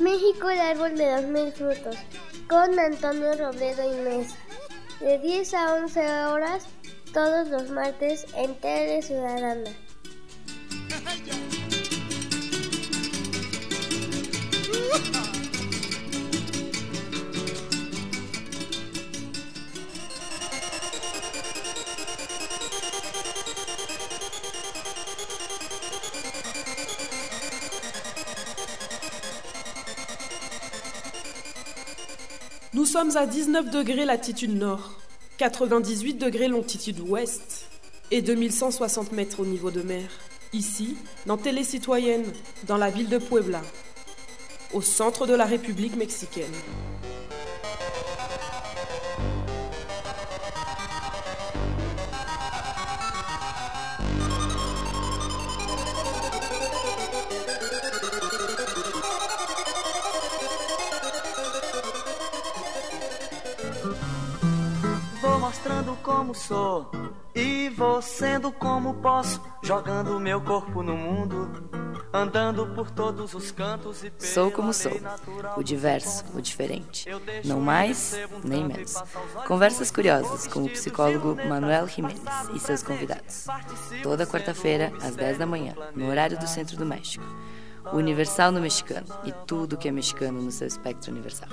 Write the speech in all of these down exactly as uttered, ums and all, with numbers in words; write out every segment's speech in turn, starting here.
México, el árbol de los mil frutos, con Antonio Robledo y Mesa, de diez a once horas, todos los martes en Tele Ciudadana. Nous sommes à dix-neuf degrés latitude nord, quatre-vingt-dix-huit degrés longitude ouest et deux mille cent soixante mètres au niveau de mer. Ici, dans Télé Citoyenne, dans la ville de Puebla, au centre de la République mexicaine. Vou mostrando como sou e vou sendo como posso, jogando meu corpo no mundo, andando por todos os cantos e Sou como sou, o diverso, o diferente, não mais nem menos. Conversas curiosas com o psicólogo Manuel Jiménez e seus convidados. Toda quarta-feira, às dez da manhã, no horário do Centro do México. O Universal no mexicano e tudo que é mexicano no seu espectro universal.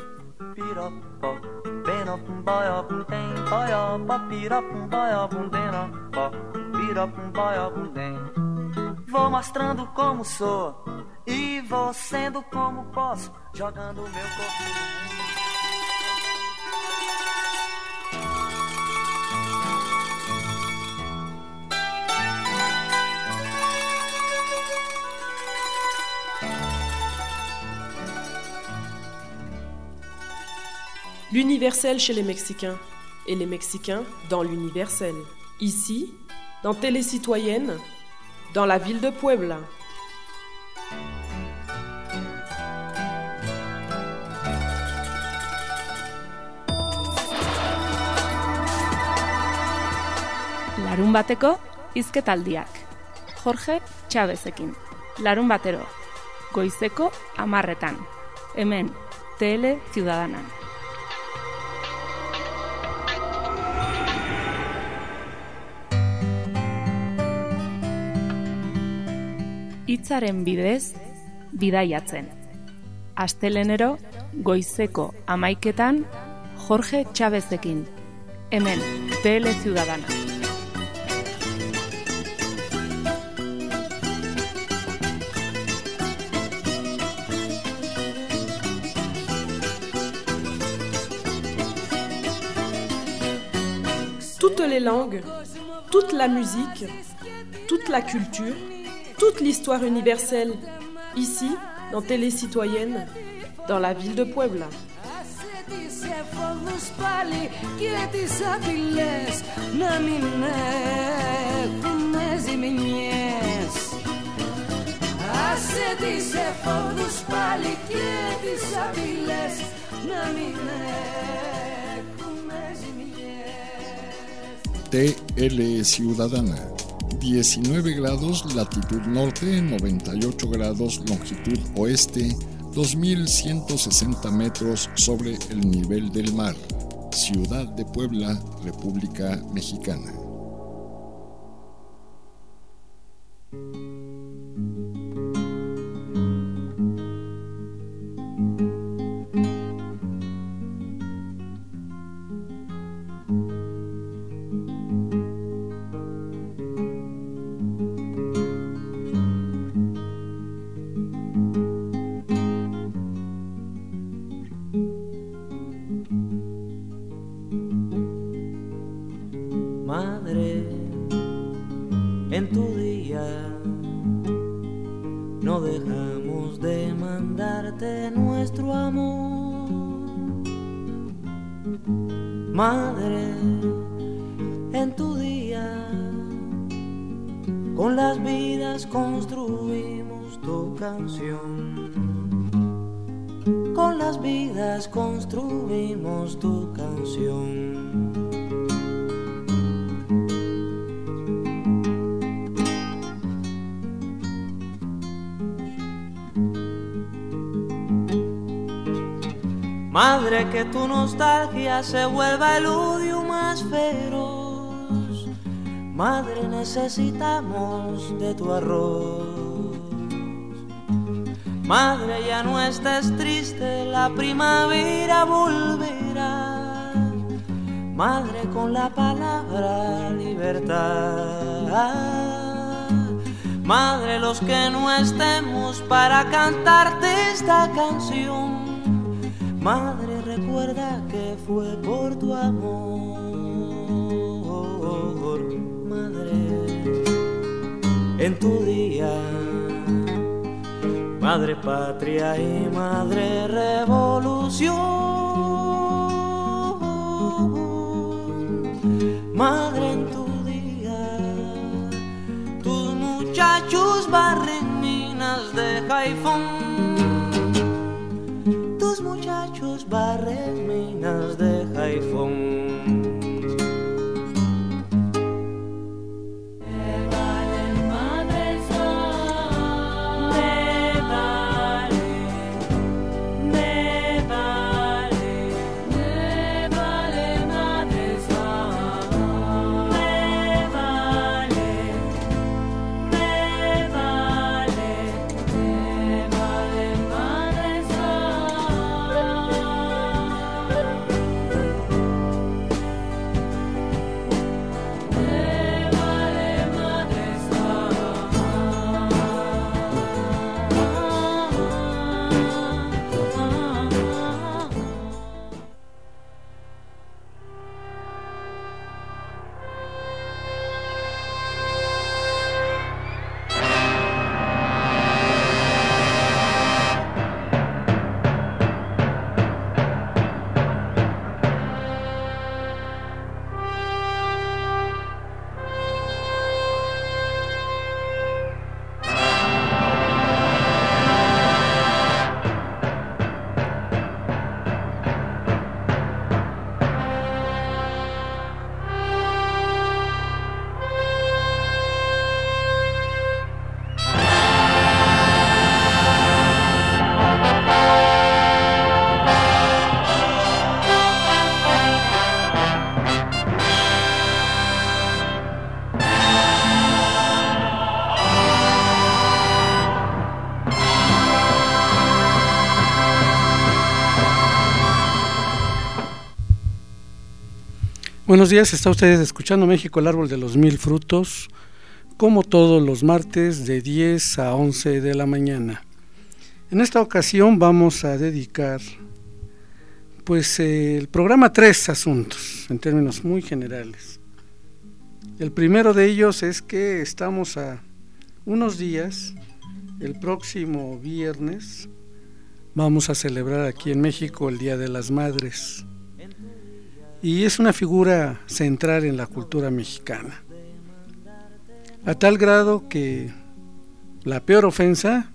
Vou mostrando como sou e vou sendo como posso, jogando meu corpo no mundo. L'universel chez les Mexicains et les Mexicains dans l'universel. Ici, dans Télé Citoyenne, dans la ville de Puebla. Larun bateko hizketaldiak. Jorge Chavezekin. Larun batero. Goizeko hamarretan. Hemen, Tele Ciudadana. Hitzaren bidez, bidaiatzen. Astelenero, goizeko hamaiketan, Jorge Chavezekin. Hemen, Tele Ciudadana. Toutes les langues, toute la musique, toute la culture, toute l'histoire universelle, ici, dans Télé Citoyenne, dans la ville de Puebla. T L Ciudadana. diecinueve grados latitud norte, noventa y ocho grados longitud oeste, dos mil ciento sesenta metros sobre el nivel del mar. Ciudad de Puebla, República Mexicana. Madre, en tu día no dejamos de mandarte nuestro amor. Madre, en tu día con las vidas construimos tu canción. Con las vidas construimos tu canción. Madre, que tu nostalgia se vuelva el odio más feroz. Madre, necesitamos de tu arroz. Madre, ya no estés triste, la primavera volverá. Madre, con la palabra libertad. Madre, los que no estemos para cantarte esta canción. Madre, recuerda que fue por tu amor. Madre, en tu día, madre patria y madre revolución. Madre, en tu día, tus muchachos barren minas de Haifón. Tus muchachos barren minas de Haifón. Buenos días, está ustedes escuchando México, el árbol de los mil frutos, como todos los martes de diez a once de la mañana. En esta ocasión vamos a dedicar pues eh, el programa a tres asuntos, en términos muy generales. El primero de ellos es que estamos a unos días, el próximo viernes, vamos a celebrar aquí en México el Día de las Madres. Y es una figura central en la cultura mexicana, a tal grado que la peor ofensa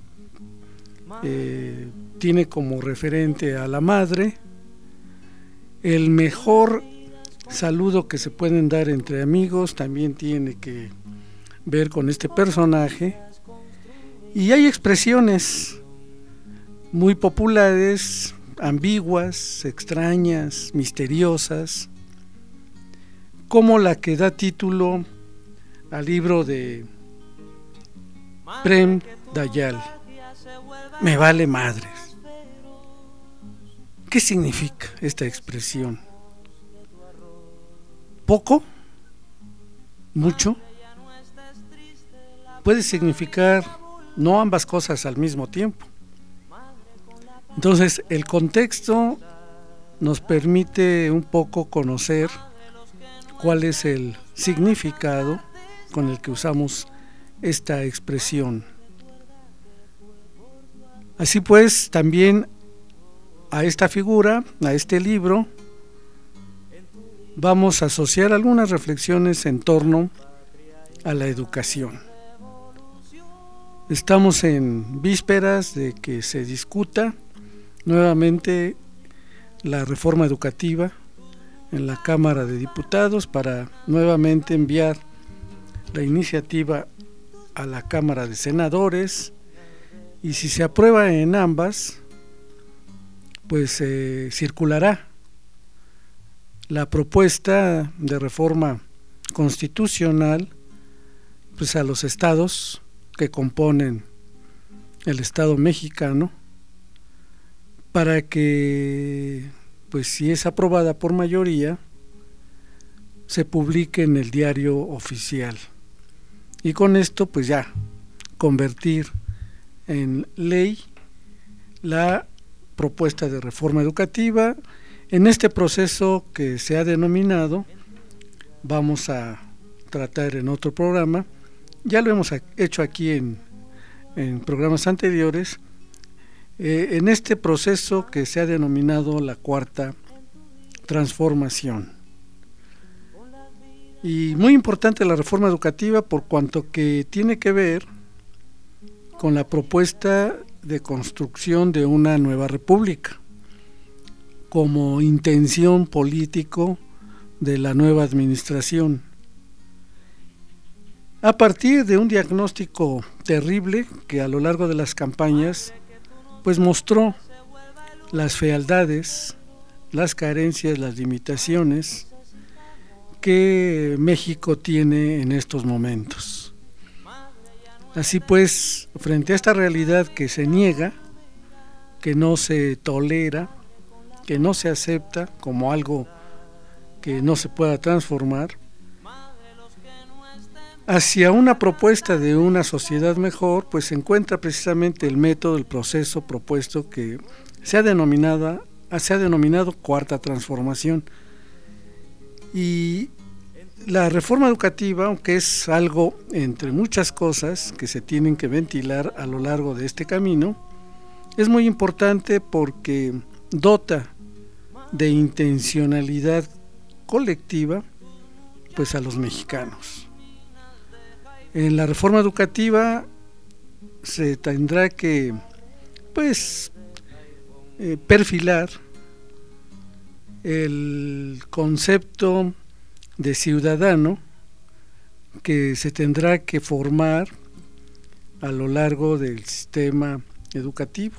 eh, tiene como referente a la madre. El mejor saludo que se pueden dar entre amigos también tiene que ver con este personaje, y hay expresiones muy populares, ambiguas, extrañas, misteriosas, como la que da título al libro de Prem Dayal, Me vale madres. ¿Qué significa esta expresión? ¿Poco? ¿Mucho? Puede significar no ambas cosas al mismo tiempo. Entonces, el contexto nos permite un poco conocer cuál es el significado con el que usamos esta expresión. Así pues, también a esta figura, a este libro, vamos a asociar algunas reflexiones en torno a la educación. Estamos en vísperas de que se discuta nuevamente la reforma educativa en la Cámara de Diputados para nuevamente enviar la iniciativa a la Cámara de Senadores, y si se aprueba en ambas, pues eh, circulará la propuesta de reforma constitucional pues a los estados que componen el Estado mexicano, para que, pues si es aprobada por mayoría, se publique en el diario oficial, y con esto pues ya convertir en ley la propuesta de reforma educativa. En este proceso que se ha denominado, vamos a tratar en otro programa, ya lo hemos hecho aquí en, en programas anteriores, eh, en este proceso que se ha denominado la cuarta transformación. Y muy importante la reforma educativa por cuanto que tiene que ver con la propuesta de construcción de una nueva república como intención político de la nueva administración, a partir de un diagnóstico terrible que a lo largo de las campañas pues mostró las fealdades, las carencias, las limitaciones que México tiene en estos momentos. Así pues, frente a esta realidad que se niega, que no se tolera, que no se acepta como algo que no se pueda transformar, hacia una propuesta de una sociedad mejor, pues se encuentra precisamente el método, el proceso propuesto que se ha denominado, se ha denominado cuarta transformación. Y la reforma educativa, aunque es algo entre muchas cosas que se tienen que ventilar a lo largo de este camino, es muy importante porque dota de intencionalidad colectiva pues a los mexicanos. En la reforma educativa se tendrá que pues eh, perfilar el concepto de ciudadano que se tendrá que formar a lo largo del sistema educativo,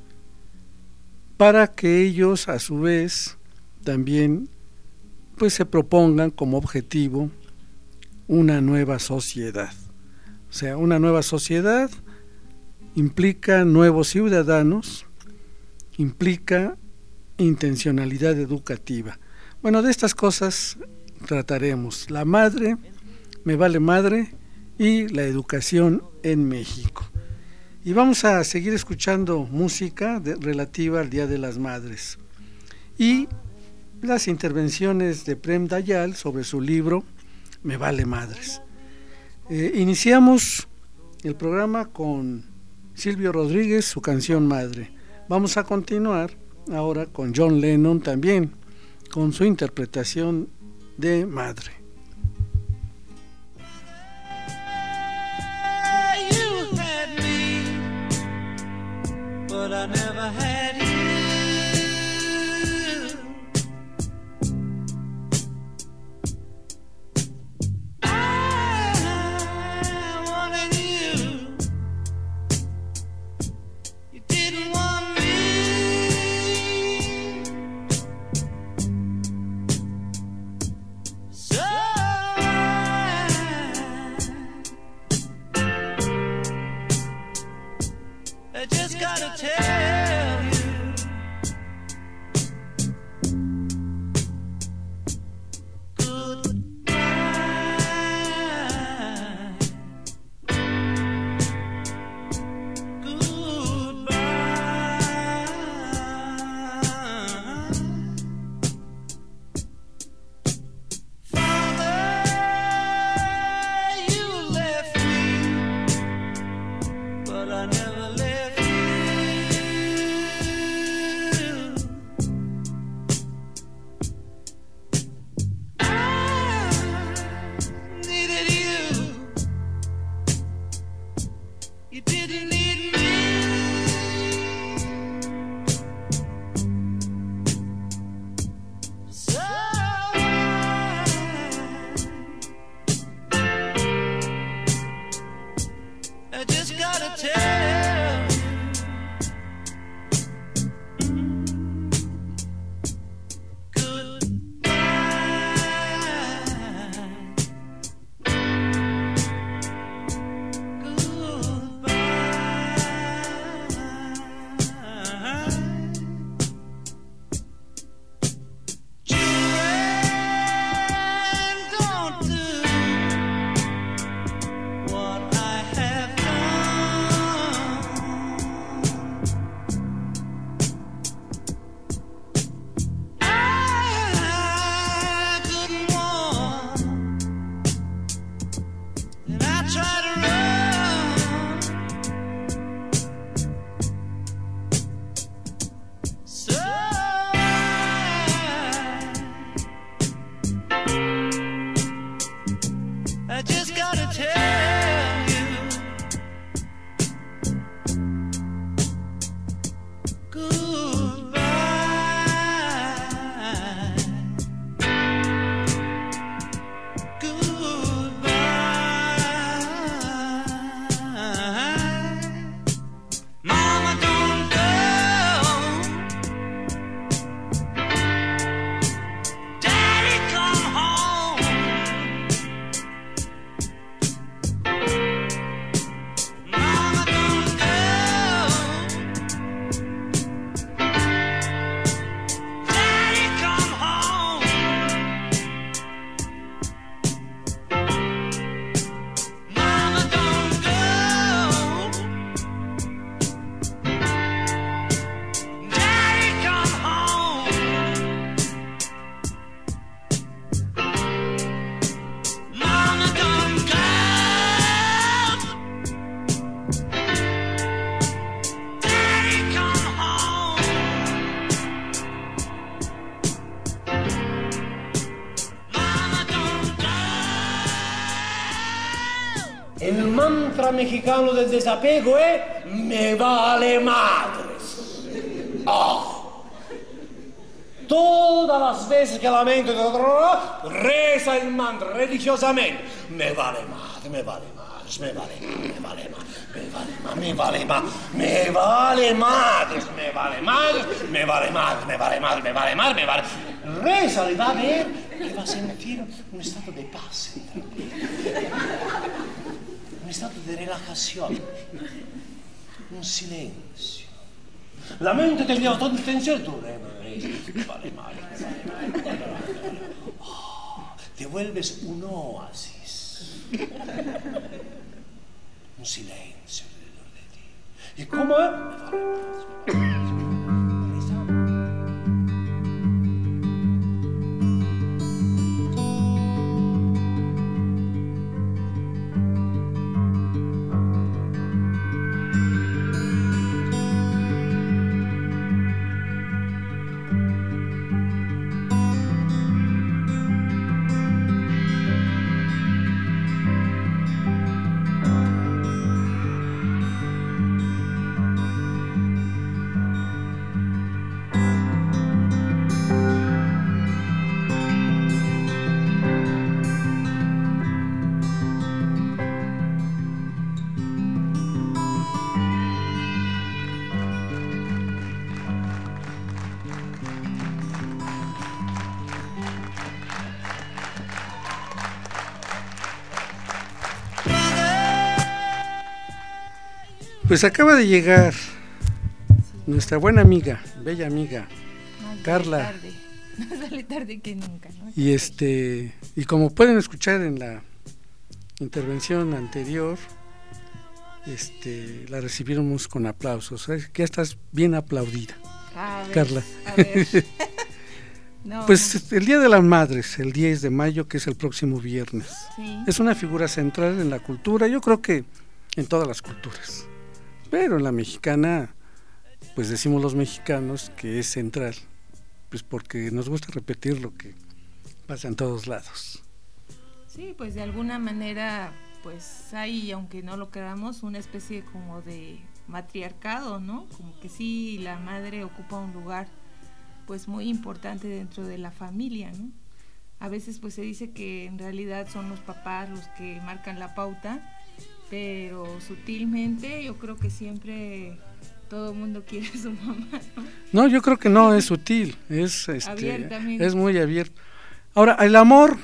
para que ellos a su vez también pues se propongan como objetivo una nueva sociedad. O sea, una nueva sociedad implica nuevos ciudadanos, implica intencionalidad educativa. Bueno, de estas cosas trataremos: la madre, me vale madre, y la educación en México. Y vamos a seguir escuchando música de, relativa al Día de las Madres y las intervenciones de Prem Dayal sobre su libro Me vale madres. Eh, iniciamos el programa con Silvio Rodríguez, su canción Madre. Vamos a continuar ahora con John Lennon también, con su interpretación de Madre. You had me, but I never had you. Tell you mantra mexicano del desapego es me vale madres. Oh. Todas las veces que la mente reza el mantra religiosamente, me vale madre, me vale madres, me vale madre, me vale madre, me vale madre, me vale madres, me vale madres, me vale madre, me vale madre, me vale madre, me vale. Reza y va a ver que va a sentir un estado de paz, un estado de relajación, un silencio. La mente te lleva toda intención, tú me vale madre, me vale madre, me vale madre. Oh, te vuelves un oasis, un silencio alrededor de ti. ¿Y cómo es? Me vale madre, me vale madre. Pues acaba de llegar nuestra buena amiga, bella amiga, Ay, Carla. Tarde. No sale tarde que nunca, ¿no? Y este, y como pueden escuchar en la intervención anterior, este, la recibimos con aplausos. ¿Sabes? Que ya estás bien aplaudida, A ver, Carla. a ver. No. Pues el Día de las Madres, el diez de mayo, que es el próximo viernes, Sí. es una figura central en la cultura, yo creo que en todas las culturas, pero en la mexicana, pues decimos los mexicanos que es central, pues porque nos gusta repetir lo que pasa en todos lados. Sí, pues de alguna manera, pues hay, aunque no lo creamos, una especie como de matriarcado, ¿no? Como que sí, la madre ocupa un lugar pues muy importante dentro de la familia, ¿no? A veces pues se dice que en realidad son los papás los que marcan la pauta, pero sutilmente yo creo que siempre todo el mundo quiere a su mamá, ¿no? No, yo creo que no es sutil, es este, Abiertamente. es muy abierto. Ahora, el amor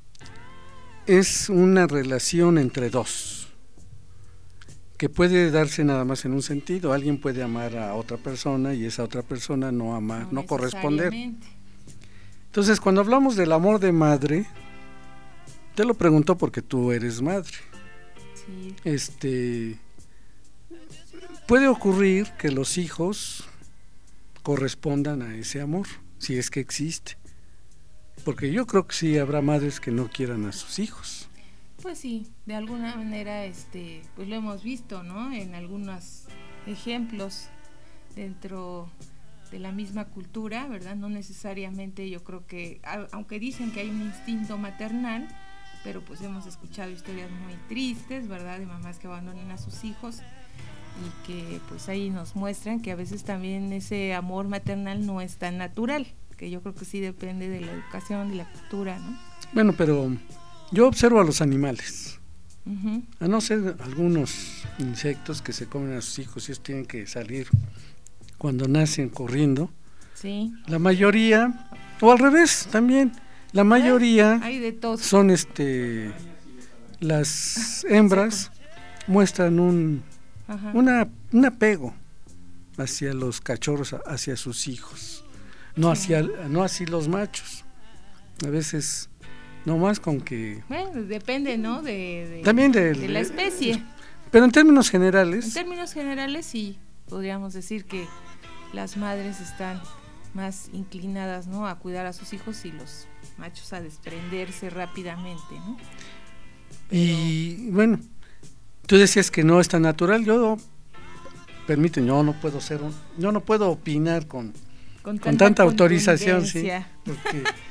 es una relación entre dos, que puede darse nada más en un sentido. Alguien puede amar a otra persona y esa otra persona no amar, no, no corresponder. Entonces, cuando hablamos del amor de madre, te lo pregunto porque tú eres madre. Sí. Este, puede ocurrir que los hijos correspondan a ese amor, si es que existe. Porque yo creo que sí habrá madres que no quieran a sus hijos. Pues sí, de alguna manera, este, pues lo hemos visto, ¿no? En algunos ejemplos dentro de la misma cultura, ¿verdad? No necesariamente, yo creo que, aunque dicen que hay un instinto maternal, pero pues hemos escuchado historias muy tristes, ¿verdad? De mamás que abandonan a sus hijos y que pues ahí nos muestran que a veces también ese amor maternal no es tan natural, que yo creo que sí depende de la educación, de la cultura, ¿no? Bueno, pero yo observo a los animales, uh-huh. a no ser algunos insectos que se comen a sus hijos y ellos tienen que salir cuando nacen corriendo. Sí. La mayoría, o al revés también, la mayoría hay de todo. Son este las hembras muestran un Ajá. una un apego hacia los cachorros, hacia sus hijos, no sí. hacia no así los machos. A veces no más con que bueno, depende, ¿no? De, de también de, de la especie. Pero en términos generales. En términos generales sí, podríamos decir que las madres están más inclinadas, ¿no? A cuidar a sus hijos y los machos a desprenderse rápidamente, ¿no? Pero... Y bueno, tú decías que no es tan natural. Yo, permiten, yo no puedo ser un, yo no puedo opinar con, con, con tanta, tanta autorización, sí, porque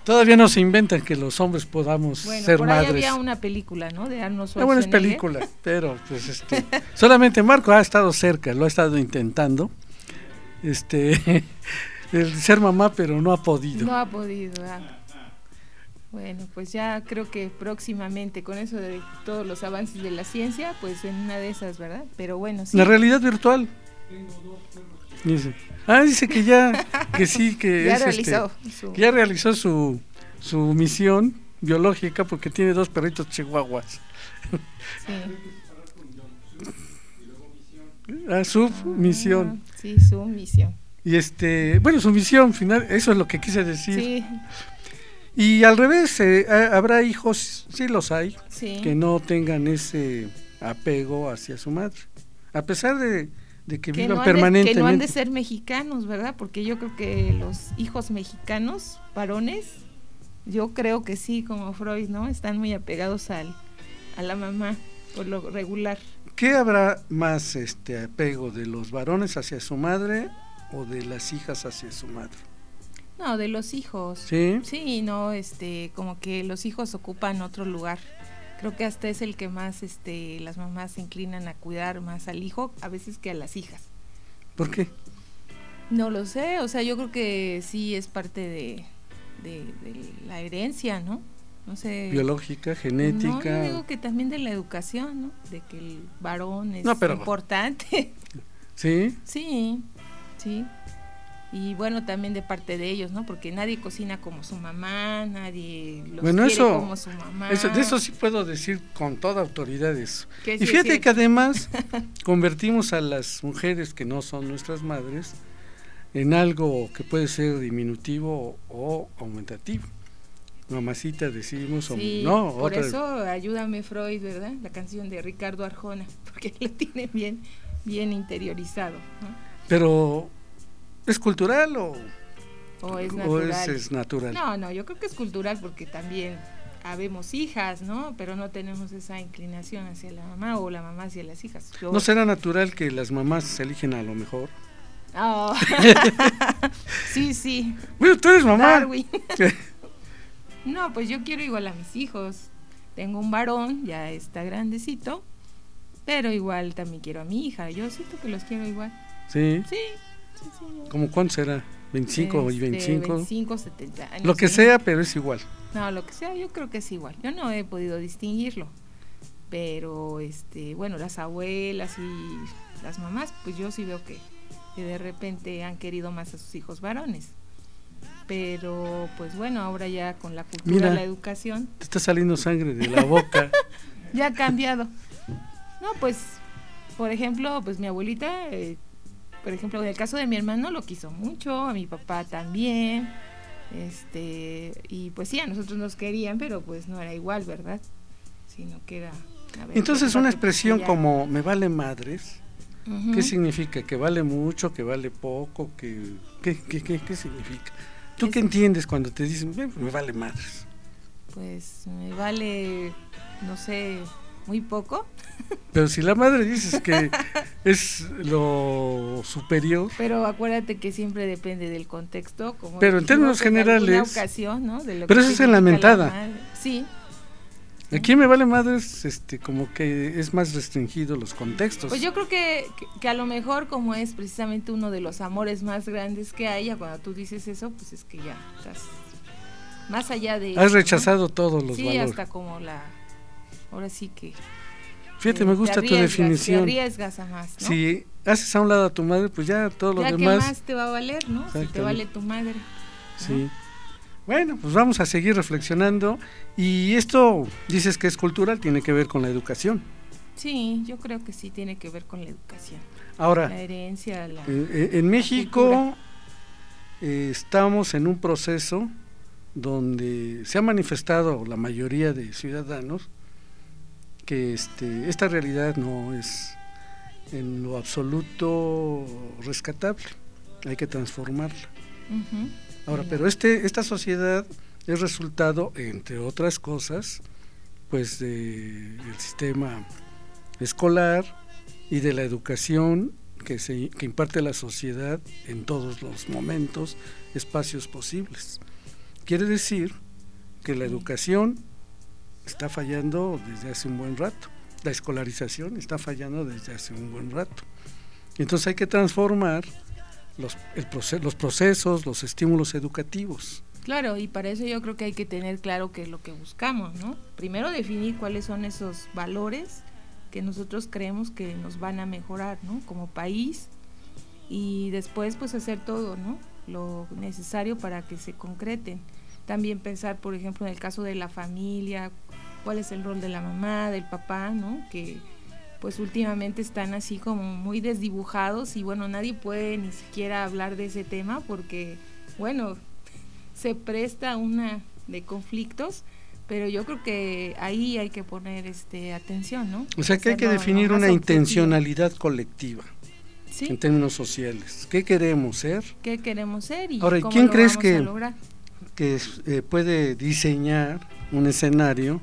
Todavía no se inventan que los hombres podamos bueno, ser por ahí madres. Había una película, ¿no? De Arnold Schwarzenegger. Ah, bueno, es película, pero pues este, solamente Marco ha estado cerca, lo ha estado intentando, este, el ser mamá, pero no ha podido. No ha podido. Ah. Bueno, pues ya creo que próximamente, con eso de todos los avances de la ciencia, pues en una de esas, ¿verdad? Pero bueno, sí. La realidad virtual. Dice. Ah, dice que ya, que sí, que ya es realizó este, su... ya realizó su, su misión biológica porque tiene dos perritos chihuahuas. Sí. Ah, su ah, misión. Sí, su misión. Y este, bueno, su misión final, eso es lo que quise decir. Sí. Y al revés, eh, habrá hijos, sí los hay, sí. que no tengan ese apego hacia su madre, a pesar de, de que, que vivan no permanentemente. De, que no han de ser mexicanos, ¿verdad? Porque yo creo que los hijos mexicanos, varones, yo creo que sí, como Freud, ¿no? Están muy apegados al, a la mamá, por lo regular. ¿Qué habrá más este apego, de los varones hacia su madre o de las hijas hacia su madre? No, de los hijos. Sí. Sí, no, este, como que los hijos ocupan otro lugar. Creo que hasta es el que más, este, las mamás se inclinan a cuidar más al hijo, a veces que a las hijas. ¿Por qué? No lo sé, o sea, yo creo que sí es parte de, de, de la herencia, ¿no? No sé. Biológica, genética. No, yo digo que también de la educación, ¿no? De que el varón es no, pero... importante. ¿Sí? Sí, sí. Y bueno, también de parte de ellos, ¿no? Porque nadie cocina como su mamá, nadie los bueno, quiere eso, como su mamá. Eso, de eso sí puedo decir con toda autoridad eso. Sí, y fíjate sí. que además convertimos a las mujeres que no son nuestras madres en algo que puede ser diminutivo o aumentativo. Mamacita decimos, sí, o no. Por otra... eso Ayúdame Freud, ¿verdad? La canción de Ricardo Arjona, porque lo tiene bien, bien interiorizado, ¿no? Pero... ¿es cultural o, o, es, natural? o es, es natural? No, no, yo creo que es cultural porque también habemos hijas, ¿no? Pero no tenemos esa inclinación hacia la mamá o la mamá hacia las hijas. Yo... ¿No será natural que las mamás se eligen a lo mejor? Oh. sí, sí. Bueno, tú eres mamá. Darwin. No, pues yo quiero igual a mis hijos. Tengo un varón, ya está grandecito, pero igual también quiero a mi hija. Yo siento que los quiero igual. Sí. Sí. Sí, sí. ¿Cómo cuánto será? ¿veinticinco este, y veinticinco? veinticinco, setenta años. Lo que ¿sí? sea, pero es igual. No, lo que sea, yo creo que es igual. Yo no he podido distinguirlo. Pero, este, bueno, las abuelas y las mamás, pues yo sí veo que, que de repente han querido más a sus hijos varones. Pero, pues bueno, ahora ya con la cultura, Mira, la educación. Te está saliendo sangre de la boca. Ya ha cambiado. No, pues, por ejemplo, pues mi abuelita... Eh, Por ejemplo, en el caso de mi hermano lo quiso mucho, a mi papá también, este, y pues sí, a nosotros nos querían, pero pues no era igual, ¿verdad? Sino que era... Ver, entonces una expresión ya... como me vale madres, uh-huh. ¿qué significa? ¿Que vale mucho, que vale poco? Que, ¿qué, qué, qué, ¿Qué significa? ¿Tú es... qué entiendes cuando te dicen me vale madres? Pues me vale, no sé... muy poco. Pero si la madre dices que es lo superior. Pero acuérdate que siempre depende del contexto. Como pero en términos generales. En ocasión, ¿no? De lo pero que eso es en la mentada. La sí. Aquí me vale madres, este, como que es más restringido los contextos. Pues yo creo que, que, que a lo mejor como es precisamente uno de los amores más grandes que hay, cuando tú dices eso, pues es que ya estás más allá de... Has rechazado, ¿no? Todos los sí, valores. Sí, hasta como la... Ahora sí que... Fíjate, eh, me gusta tu definición. Te arriesgas a más, ¿no? Si haces a un lado a tu madre, pues ya todo lo ya demás... Ya que más te va a valer, ¿no? Si te vale tu madre. ¿no? Sí. Bueno, pues vamos a seguir reflexionando. Y esto, dices que es cultural, tiene que ver con la educación. Sí, yo creo que sí tiene que ver con la educación. Ahora, la herencia, la, en, en México eh, estamos en un proceso donde se ha manifestado la mayoría de ciudadanos que este, esta realidad no es en lo absoluto rescatable, hay que transformarla. Uh-huh. Ahora, no. pero este esta sociedad es resultado, entre otras cosas, pues de el sistema escolar y de la educación que se que imparte la sociedad en todos los momentos, espacios posibles. quiere decir que la educación está fallando desde hace un buen rato, la escolarización está fallando desde hace un buen rato. Entonces hay que transformar los, el proces, los procesos, los estímulos educativos. Claro, y para eso yo creo que hay que tener claro qué es lo que buscamos, ¿no? Primero definir cuáles son esos valores que nosotros creemos que nos van a mejorar, ¿no? Como país, y después pues hacer todo, ¿no? Lo necesario para que se concreten. También pensar, por ejemplo, en el caso de la familia, cuál es el rol de la mamá, del papá, ¿no? Que pues últimamente están así como muy desdibujados y bueno, nadie puede ni siquiera hablar de ese tema porque, bueno, se presta una de conflictos, pero yo creo que ahí hay que poner este atención, ¿no? O sea que hay que definir una intencionalidad colectiva. ¿Sí? En términos sociales. ¿Qué queremos ser? ¿Qué queremos ser? Y ahora, cómo ¿quién lo crees vamos que, a lograr? que eh, puede diseñar un escenario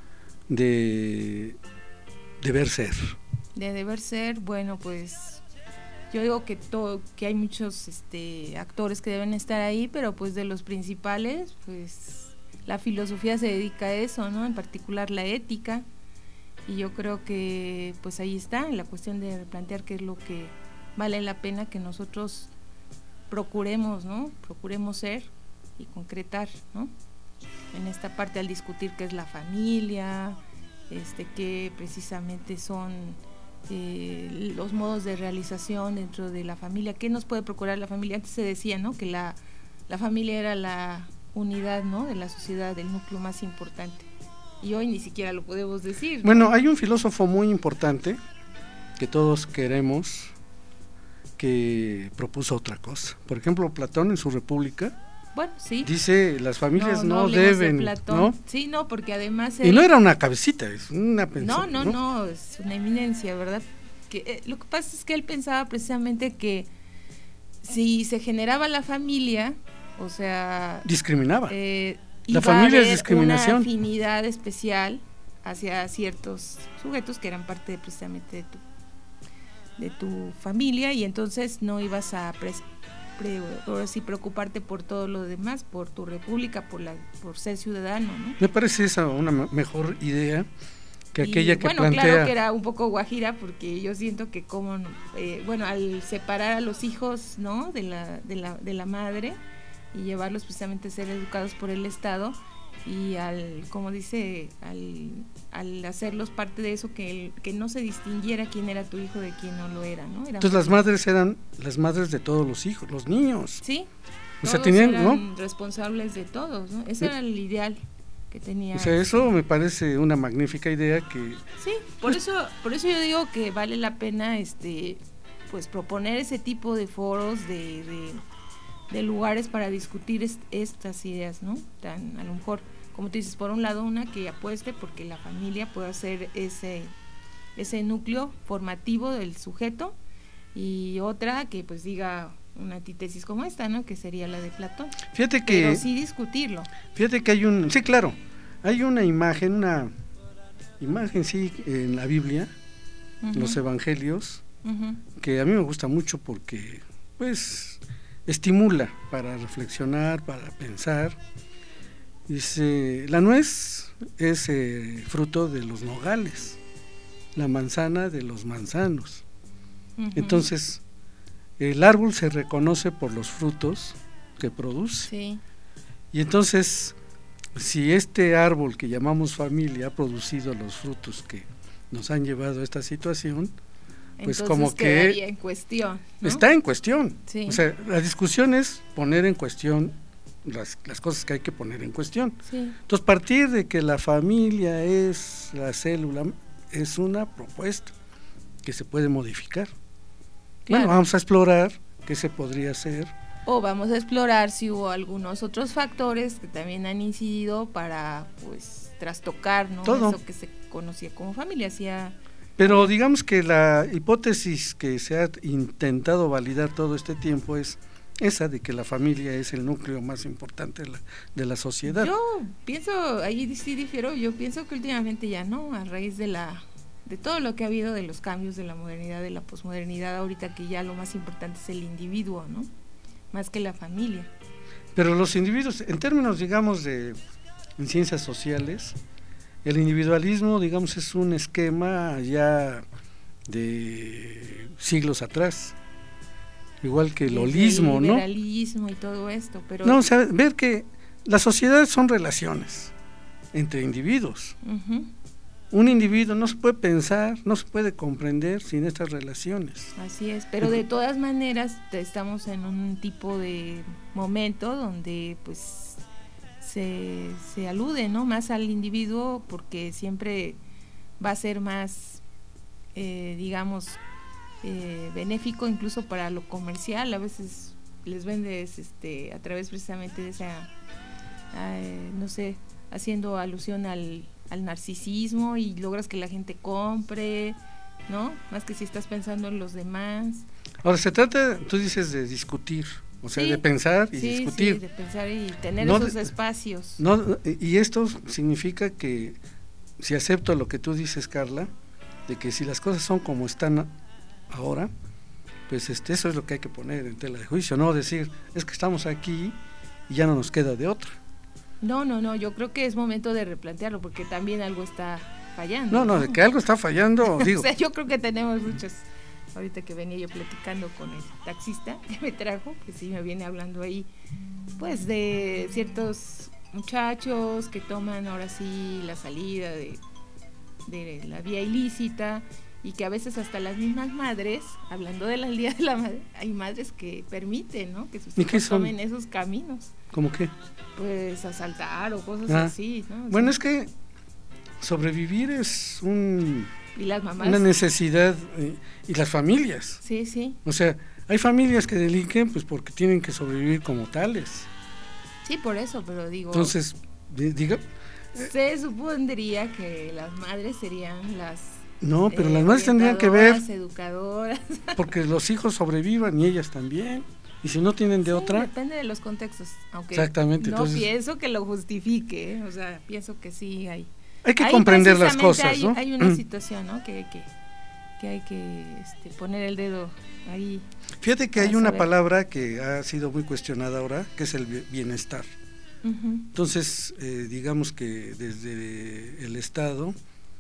de deber ser? De deber ser, bueno, pues yo digo que todo, que hay muchos este, actores que deben estar ahí, pero pues de los principales, pues la filosofía se dedica a eso, ¿no? En particular la ética, y yo creo que pues ahí está la cuestión de plantear qué es lo que vale la pena que nosotros procuremos, ¿no? Procuremos ser y concretar, ¿no? En esta parte al discutir qué es la familia, este, qué precisamente son eh, los modos de realización dentro de la familia, qué nos puede procurar la familia. Antes se decía, ¿no? Que la, la familia era la unidad, ¿no? De la sociedad, el núcleo más importante. Y hoy ni siquiera lo podemos decir, ¿no? Bueno, hay un filósofo muy importante que todos queremos, que propuso otra cosa. Por ejemplo, Platón en su República, bueno, sí, dice las familias no, no, no deben, de Platón, ¿no? Sí, no, porque además él, y no era una cabecita, es una persona. No, no, no, no, es una eminencia, ¿verdad? Que eh, lo que pasa es que él pensaba precisamente que si se generaba la familia, o sea, discriminaba. Eh, la familia es Una discriminación. afinidad especial hacia ciertos sujetos que eran parte de, precisamente de tu de tu familia, y entonces no ibas a pres, pre, ahora sí preocuparte por todo lo demás, por tu república, por la por ser ciudadano, ¿no? Me parece esa una mejor idea que y, aquella que bueno, plantea. Claro que era un poco guajira, porque yo siento que como eh, bueno, al separar a los hijos, ¿no? de la de la de la madre y llevarlos precisamente a ser educados por el Estado, y al, como dice, al, al hacerlos parte de eso, que el, que no se distinguiera quién era tu hijo de quién no lo era, ¿no? Era Entonces las madres eran las madres de todos los hijos, los niños. Sí, o todos sea, tenían, eran ¿no? responsables de todos, ¿no? Ese era el ideal que tenía. O sea, eso me parece una magnífica idea que... Sí, por eso, por eso yo digo que vale la pena este pues proponer ese tipo de foros, de, de, de lugares para discutir est, estas ideas, ¿no? Tan, a lo mejor, como tú dices, por un lado una que apueste porque la familia pueda ser ese, ese núcleo formativo del sujeto, y otra que pues diga una antítesis como esta, ¿no? Que sería la de Platón. Fíjate que... Pero sí discutirlo. Fíjate que hay un... Sí, claro, hay una imagen, una imagen, sí, en la Biblia, uh-huh. los evangelios, uh-huh. que a mí me gusta mucho porque, pues, estimula para reflexionar, para pensar. Dice, la nuez es eh, fruto de los nogales, la manzana de los manzanos. Uh-huh. Entonces, el árbol se reconoce por los frutos que produce. Sí. Y entonces, si este árbol que llamamos familia ha producido los frutos que nos han llevado a esta situación, pues entonces como que en cuestión, ¿no? Está en cuestión. Sí. O sea, la discusión es poner en cuestión las, las cosas que hay que poner en cuestión. Sí. Entonces, partir de que la familia es la célula es una propuesta que se puede modificar. Claro. Bueno, vamos a explorar qué se podría hacer. O vamos a explorar si hubo algunos otros factores que también han incidido para, pues, trastocar, ¿no? Todo. Eso que se conocía como familia. Hacía... Pero digamos que la hipótesis que se ha intentado validar todo este tiempo es esa de que la familia es el núcleo más importante de la, de la sociedad. Yo pienso, ahí sí difiero, yo pienso que últimamente ya no, a raíz de la de todo lo que ha habido, de los cambios, de la modernidad, de la posmodernidad, ahorita que ya lo más importante es el individuo, ¿no? Más que la familia. Pero los individuos, en términos, digamos, de en ciencias sociales, el individualismo, digamos, es un esquema ya de siglos atrás, igual que el holismo, el ¿no? liberalismo y todo esto, pero... No, o sea, ver que las sociedades son relaciones entre individuos. Uh-huh. Un individuo no se puede pensar, no se puede comprender sin estas relaciones. Así es, pero de todas maneras estamos en un tipo de momento donde pues se, se alude, ¿no?, más al individuo, porque siempre va a ser más, eh, digamos, eh, benéfico incluso para lo comercial. A veces les vendes este, a través precisamente de esa, eh, no sé, haciendo alusión al al narcisismo, y logras que la gente compre, ¿no? Más que si estás pensando en los demás. Ahora, se trata, tú dices, de discutir, o sea, sí, de pensar y sí, discutir. Sí, de pensar y tener no esos de, espacios. No, y esto significa que, si acepto lo que tú dices, Carla, de que si las cosas son como están ahora, pues este, eso es lo que hay que poner en tela de juicio, no decir, es que estamos aquí y ya no nos queda de otra. No, no, no, yo creo que es momento de replantearlo, porque también algo está fallando. No, no, ¿no? De que algo está fallando, digo. O sea, yo creo que tenemos muchos, ahorita que venía yo platicando con el taxista que me trajo, que sí me viene hablando ahí, pues de ciertos muchachos que toman ahora sí la salida de, de la vía ilícita, y que a veces hasta las mismas madres, hablando del Día de la Madre, hay madres que permiten, ¿no?, que sus hijos tomen esos caminos. ¿Cómo qué? Pues asaltar o cosas ah. así, ¿no? O bueno, sea, es que sobrevivir es un y las mamás, una necesidad, eh, y las familias. Sí, sí. O sea, hay familias que delinquen pues porque tienen que sobrevivir como tales. Sí, por eso, pero digo... Entonces, diga... Se supondría que las madres serían las... No, pero eh, las madres tendrían que ver... educadoras. Porque los hijos sobrevivan y ellas también. Y si no tienen de sí, otra... depende de los contextos. Aunque exactamente. No entonces, pienso que lo justifique, ¿eh? O sea, pienso que sí hay... Hay que hay comprender las cosas, hay, ¿no? Hay una situación, ¿no?, que, que, que hay que este, poner el dedo ahí. Fíjate que hay una saber. palabra que ha sido muy cuestionada ahora, que es el bienestar. Uh-huh. Entonces, eh, digamos que desde el Estado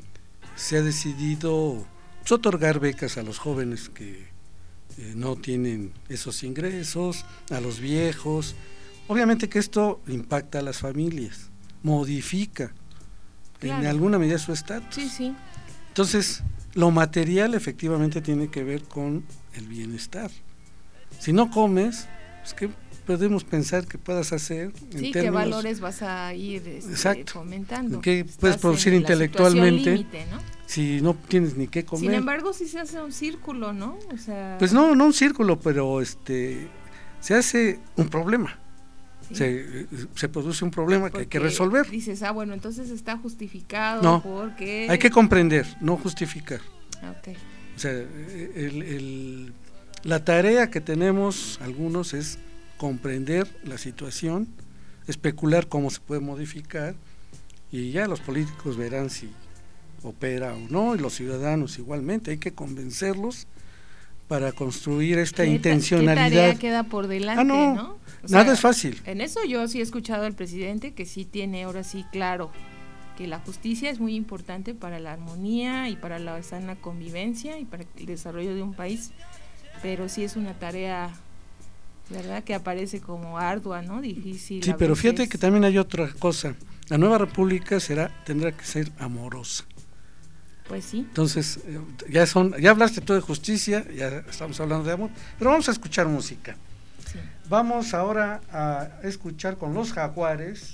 se ha decidido pues, otorgar becas a los jóvenes que eh, no tienen esos ingresos, a los viejos. Obviamente que esto impacta a las familias, modifica claro. en alguna medida su estatus. Sí, sí. Entonces, lo material efectivamente tiene que ver con el bienestar. Si no comes, pues ¿qué podemos pensar que puedas hacer? En sí, términos, qué valores vas a ir este, exacto, fomentando. ¿Qué puedes producir en intelectualmente? Límite, ¿no? Si no tienes ni qué comer. Sin embargo, sí se hace un círculo, ¿no? O sea... Pues no, no un círculo, pero este se hace un problema. Sí. Se, se produce un problema porque que hay que resolver. Dices, ah, bueno, entonces está justificado no, porque... hay que comprender, no justificar. Okay. O sea, el, el, la tarea que tenemos algunos es comprender la situación, especular cómo se puede modificar, y ya los políticos verán si opera o no, y los ciudadanos igualmente, hay que convencerlos para construir esta ¿Qué intencionalidad. ¿Qué tarea queda por delante, ah, no, no? O nada sea, es fácil. En eso yo sí he escuchado al presidente que sí tiene ahora sí claro que la justicia es muy importante para la armonía y para la sana convivencia y para el desarrollo de un país, pero sí es una tarea, ¿verdad?, que aparece como ardua, ¿no? Difícil. Sí, pero fíjate que también hay otra cosa. La nueva república será tendrá que ser amorosa. Pues sí. Entonces, ya son ya hablaste tú de justicia, ya estamos hablando de amor, pero vamos a escuchar música. Sí. Vamos ahora a escuchar con Los Jaguares,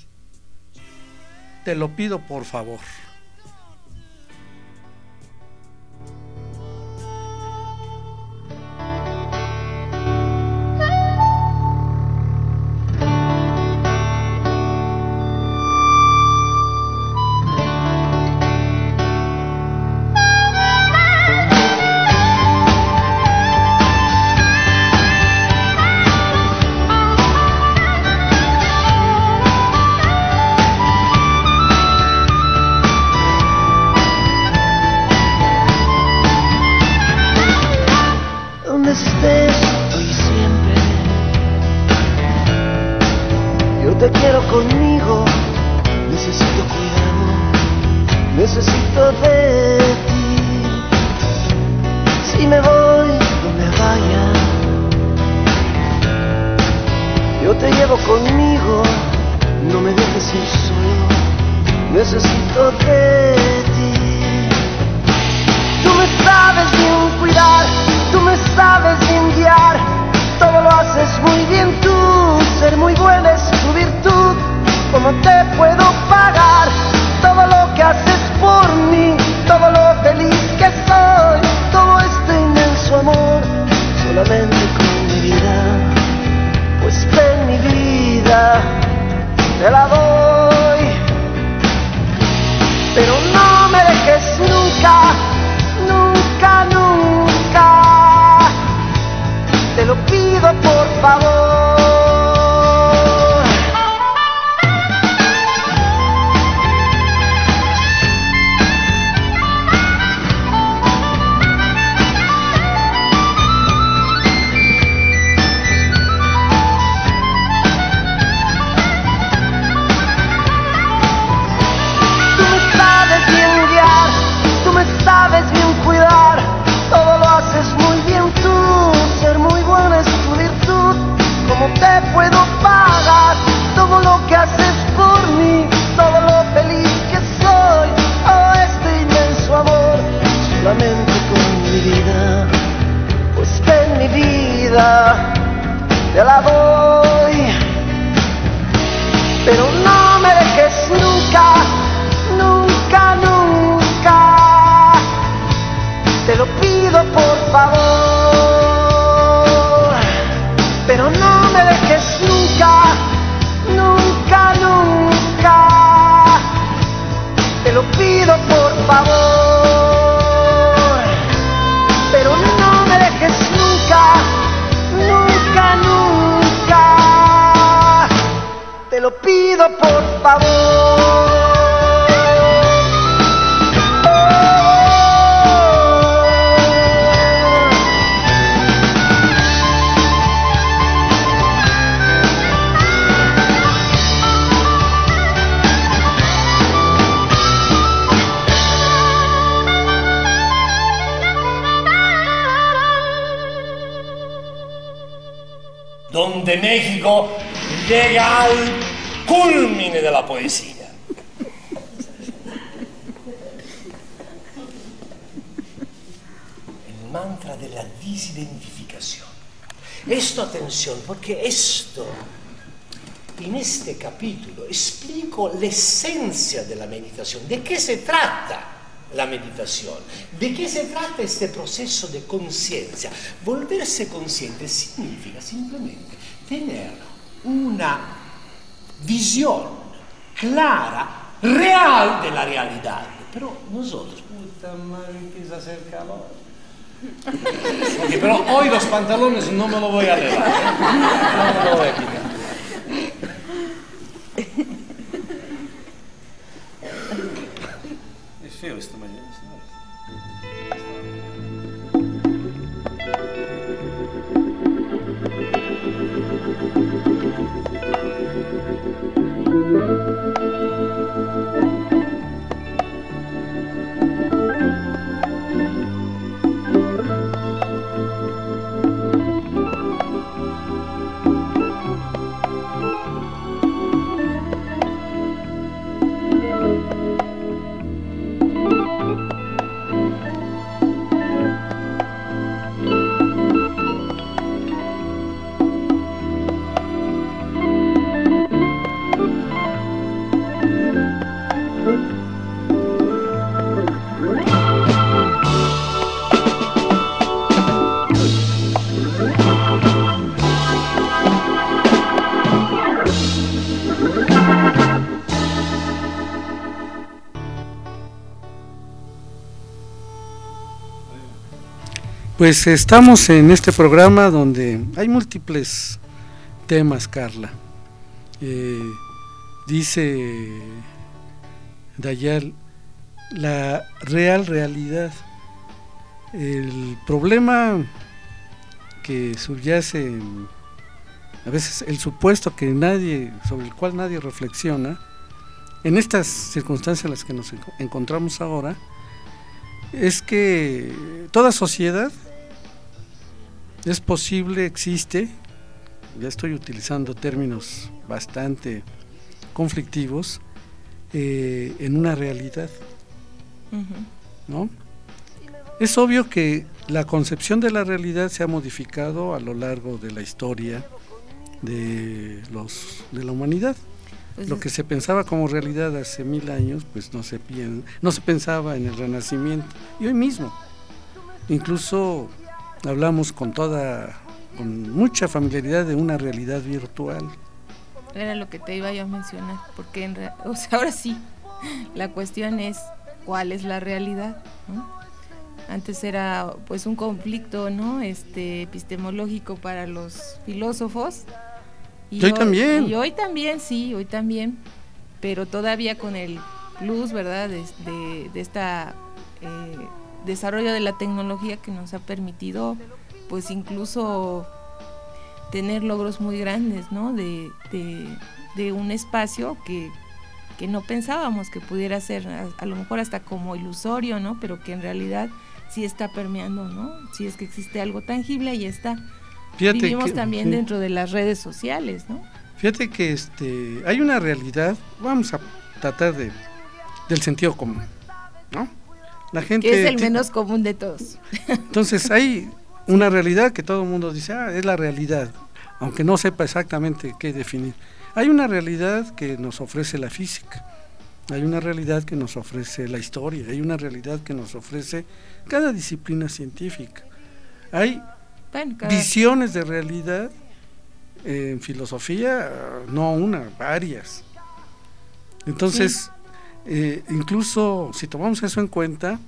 Te lo pido por favor. Te te quiero conmigo, necesito cuidado, necesito de ti. Si me voy, no me vaya, yo te llevo conmigo, no me dejes ir solo, necesito de ti. Tú me sabes bien cuidar, tú me sabes bien guiar, todo lo haces muy bien tú, ser muy buena es tu virtud. ¿Cómo te puedo pagar todo lo que haces por mí, todo lo feliz que soy, todo este inmenso amor, solamente con mi vida? Pues ven mi vida, te la doy, pero no me dejes nunca, nunca, nunca, te lo pido por favor. Sabes bien cuidar, todo lo haces muy bien tú, ser muy buena es tu virtud. ¿Cómo te puedo pagar todo lo que haces por mí, todo lo feliz que soy? Oh, este inmenso amor, solamente con mi vida. Pues ven mi vida, te la doy, pero no me dejes nunca, nunca, nunca. Te lo pido por favor, pero no me dejes nunca, nunca, nunca. Te lo pido por favor, pero no me dejes nunca, nunca, nunca. Te lo pido por favor. Donde México llega al culmine de la poesía. El mantra de la disidentificación. Esto, atención, porque esto, en este capítulo, explico la esencia de la meditación. ¿De qué se trata la meditación? ¿De qué se trata este proceso de conciencia? Volverse consciente significa simplemente tener una visión clara, real de la realidad. Pero nosotros, puta madre, empieza a hacer calor. Okay, pero hoy los pantalones no me los voy a levar, ¿eh? No me los voy a quitar. Es feo esta mañana, ¿sabes? Pues estamos en este programa donde hay múltiples temas, Carla. Eh, dice Dayal, la real realidad. El problema que subyace en, a veces el supuesto que nadie, sobre el cual nadie reflexiona, en estas circunstancias en las que nos encontramos ahora, es que toda sociedad es posible, existe, ya estoy utilizando términos bastante conflictivos, eh, en una realidad, uh-huh. ¿no? Es obvio que la concepción de la realidad se ha modificado a lo largo de la historia de los de la humanidad. Pues lo que se pensaba como realidad hace mil años, pues no se piensa, no se pensaba en el Renacimiento, y hoy mismo. Incluso hablamos con toda, con mucha familiaridad de una realidad virtual. Era lo que te iba yo a mencionar, porque en re- o sea, ahora sí, la cuestión es cuál es la realidad, ¿no? Antes era pues un conflicto, ¿no? Este epistemológico para los filósofos. Y hoy, hoy también. Y hoy también, sí, hoy también, pero todavía con el plus, ¿verdad? De, de, de esta eh, desarrollo de la tecnología que nos ha permitido, pues incluso tener logros muy grandes, ¿no? De, de, de un espacio que, que no pensábamos que pudiera ser, a, a lo mejor hasta como ilusorio, ¿no? Pero que en realidad sí está permeando, ¿no? Si es que existe algo tangible, ahí está. Fíjate Vivimos que, también sí. dentro de las redes sociales, ¿no? Fíjate que este hay una realidad, vamos a tratar de del sentido común, ¿no? La gente que es el t- menos común de todos. Entonces hay una realidad que todo el mundo dice, ah, es la realidad, aunque no sepa exactamente qué definir. Hay una realidad que nos ofrece la física, hay una realidad que nos ofrece la historia, hay una realidad que nos ofrece cada disciplina científica. Hay bueno, cada... visiones de realidad eh, en filosofía, no una, varias. Entonces, sí. eh, incluso si tomamos eso en cuenta,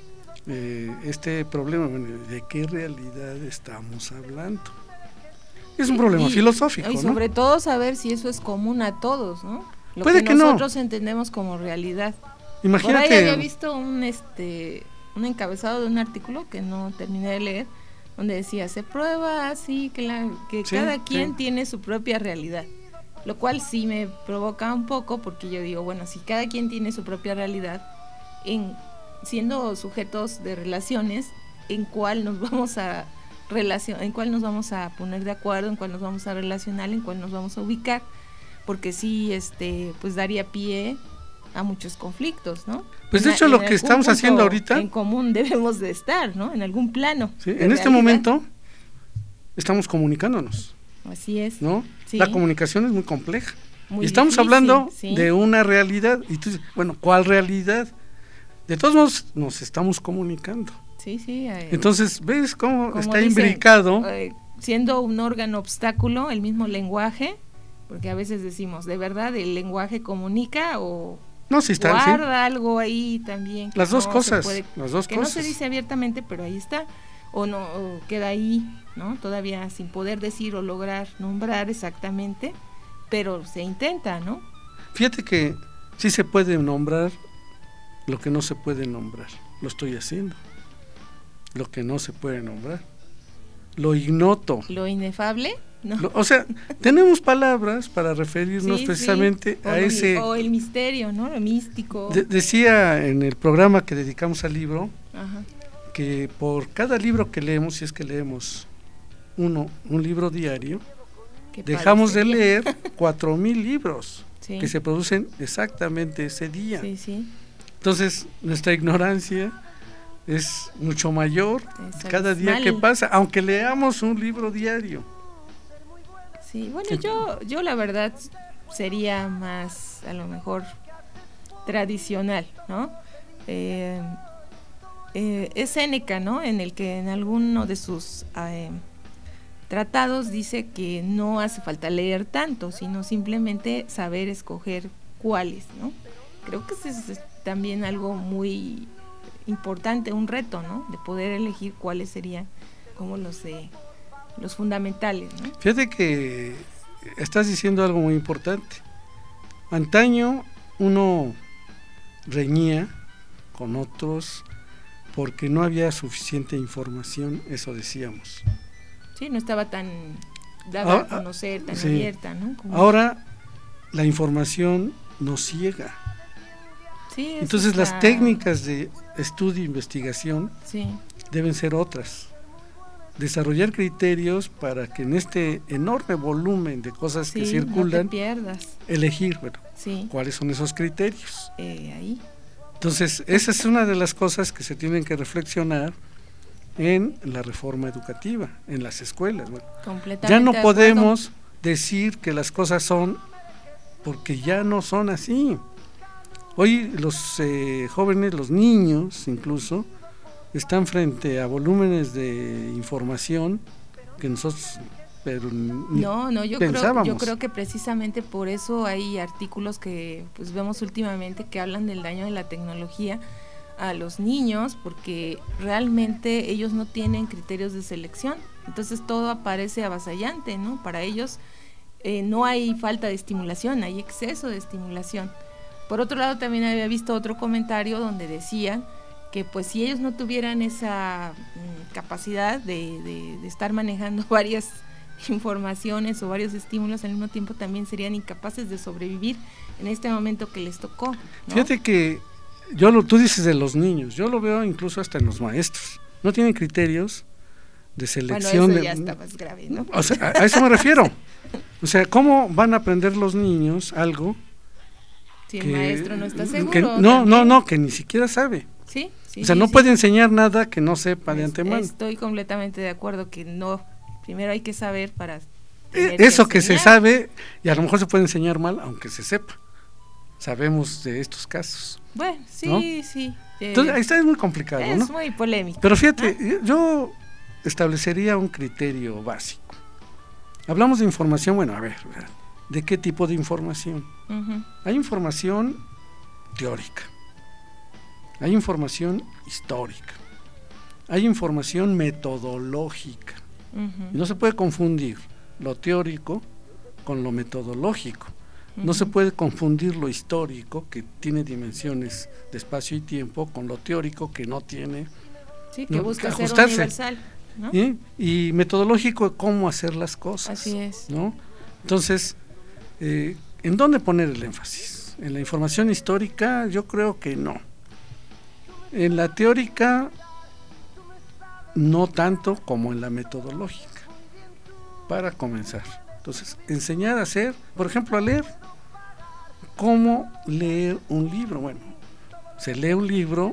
eh, este problema, ¿de qué realidad estamos hablando? Es un problema y, filosófico, y ¿no? sobre todo saber si eso es común a todos, ¿no? Lo Puede que, que nosotros no. entendemos como realidad. Imagínate. Por ahí había visto un este un encabezado de un artículo que no terminé de leer, donde decía, se prueba así que, la, que sí, cada quien sí. tiene su propia realidad, lo cual sí me provoca un poco, porque yo digo, bueno, si cada quien tiene su propia realidad, en siendo sujetos de relaciones, ¿en cuál nos vamos a relacion, en cuál nos vamos a poner de acuerdo, en cuál nos vamos a relacionar, en cuál nos vamos a ubicar? Porque sí, este, pues daría pie a muchos conflictos, ¿no? Pues de hecho en, lo en que estamos haciendo ahorita en común debemos de estar, ¿no? En algún plano. Sí, en realidad. Este momento estamos comunicándonos. Así es. ¿No? Sí. La comunicación es muy compleja. Muy y estamos difícil, hablando sí. de una realidad y tú dices, bueno, ¿cuál realidad? De todos modos nos estamos comunicando. Sí, sí. Eh, Entonces, ¿ves cómo está dicen, imbricado? Eh, siendo un órgano obstáculo, el mismo lenguaje, porque a veces decimos, ¿de verdad el lenguaje comunica o no, si está, guarda sí. algo ahí también? Las dos no cosas, puede, las dos que cosas. no se dice abiertamente, pero ahí está, o no o queda ahí, ¿no? Todavía sin poder decir o lograr nombrar exactamente, pero se intenta, ¿no? Fíjate que sí se puede nombrar lo que no se puede nombrar, lo estoy haciendo. Lo que no se puede nombrar, lo ignoto. Lo inefable, ¿no? Lo, o sea, tenemos palabras para referirnos sí, precisamente sí. a o ese... O el misterio, ¿no? Lo místico. De, decía en el programa que dedicamos al libro, Ajá. que por cada libro que leemos, si es que leemos uno, un libro diario, Qué dejamos de leer cuatro mil libros sí. que se producen exactamente ese día. Sí, sí. Entonces, nuestra ignorancia es mucho mayor es cada día mal. que pasa, aunque leamos un libro diario. Sí, bueno, yo, yo la verdad sería más, a lo mejor, tradicional, ¿no? Eh, eh, es Séneca, ¿no? En el que en alguno de sus eh, tratados dice que no hace falta leer tanto, sino simplemente saber escoger cuáles, ¿no? Creo que eso es también algo muy importante, un reto, ¿no? De poder elegir cuáles serían como los de los fundamentales, ¿no? Fíjate que estás diciendo algo muy importante. Antaño uno reñía con otros porque no había suficiente información, eso decíamos. Sí, no estaba tan dada ahora, a conocer, tan sí. abierta, ¿no? Como ahora la información nos ciega. Sí, entonces está... las técnicas de estudio e investigación sí. deben ser otras. Desarrollar criterios para que en este enorme volumen de cosas sí, que circulan, no te pierdas. Elegir, bueno, sí. cuáles son esos criterios. Eh, ahí. Entonces, esa es una de las cosas que se tienen que reflexionar en la reforma educativa, en las escuelas. Bueno, ya no podemos decir que las cosas son, porque ya no son así. Hoy los eh, jóvenes, los niños incluso, están frente a volúmenes de información que nosotros pero no, no, yo pensábamos. creo, yo creo que precisamente por eso hay artículos que pues vemos últimamente que hablan del daño de la tecnología a los niños, porque realmente ellos no tienen criterios de selección, entonces todo aparece avasallante, ¿no? Para ellos eh, no hay falta de estimulación, hay exceso de estimulación. Por otro lado, también había visto otro comentario donde decían que pues si ellos no tuvieran esa mm, capacidad de, de, de estar manejando varias informaciones o varios estímulos al mismo tiempo, también serían incapaces de sobrevivir en este momento que les tocó, ¿no? Fíjate que yo lo, tú dices de los niños, yo lo veo incluso hasta en los maestros, no tienen criterios de selección. Bueno, eso de, ya está más grave, ¿no? O sea, a, a eso me refiero. O sea, ¿cómo van a aprender los niños algo? Si que, el maestro no está seguro. Que, no, no, no, que ni siquiera sabe. Sí, sí. O sea, sí, no sí. puede enseñar nada que no sepa de antemano. Estoy completamente de acuerdo que no, primero hay que saber para... Eso que, que se sabe, y a lo mejor se puede enseñar mal, aunque se sepa. Sabemos de estos casos. Bueno, sí, ¿no? sí. Eh, Entonces, ahí está, es muy complicado, es ¿no? Es muy polémico. Pero fíjate, ¿Ah? yo establecería un criterio básico. Hablamos de información, bueno, a ver, ¿de qué tipo de información? Uh-huh. Hay información teórica, hay información histórica, hay información metodológica. Uh-huh. Y no se puede confundir lo teórico con lo metodológico. Uh-huh. No se puede confundir lo histórico, que tiene dimensiones de espacio y tiempo, con lo teórico, que no tiene. Sí, que no, busca ajustarse. ser universal, ¿no? ¿Sí? Y metodológico, cómo hacer las cosas. Así es. ¿No? Entonces, eh, ¿en dónde poner el énfasis? ¿En la información histórica? Yo creo que no. En la teórica, no tanto como en la metodológica, para comenzar. Entonces, enseñar a hacer, por ejemplo, a leer. ¿Cómo leer un libro? Bueno, se lee un libro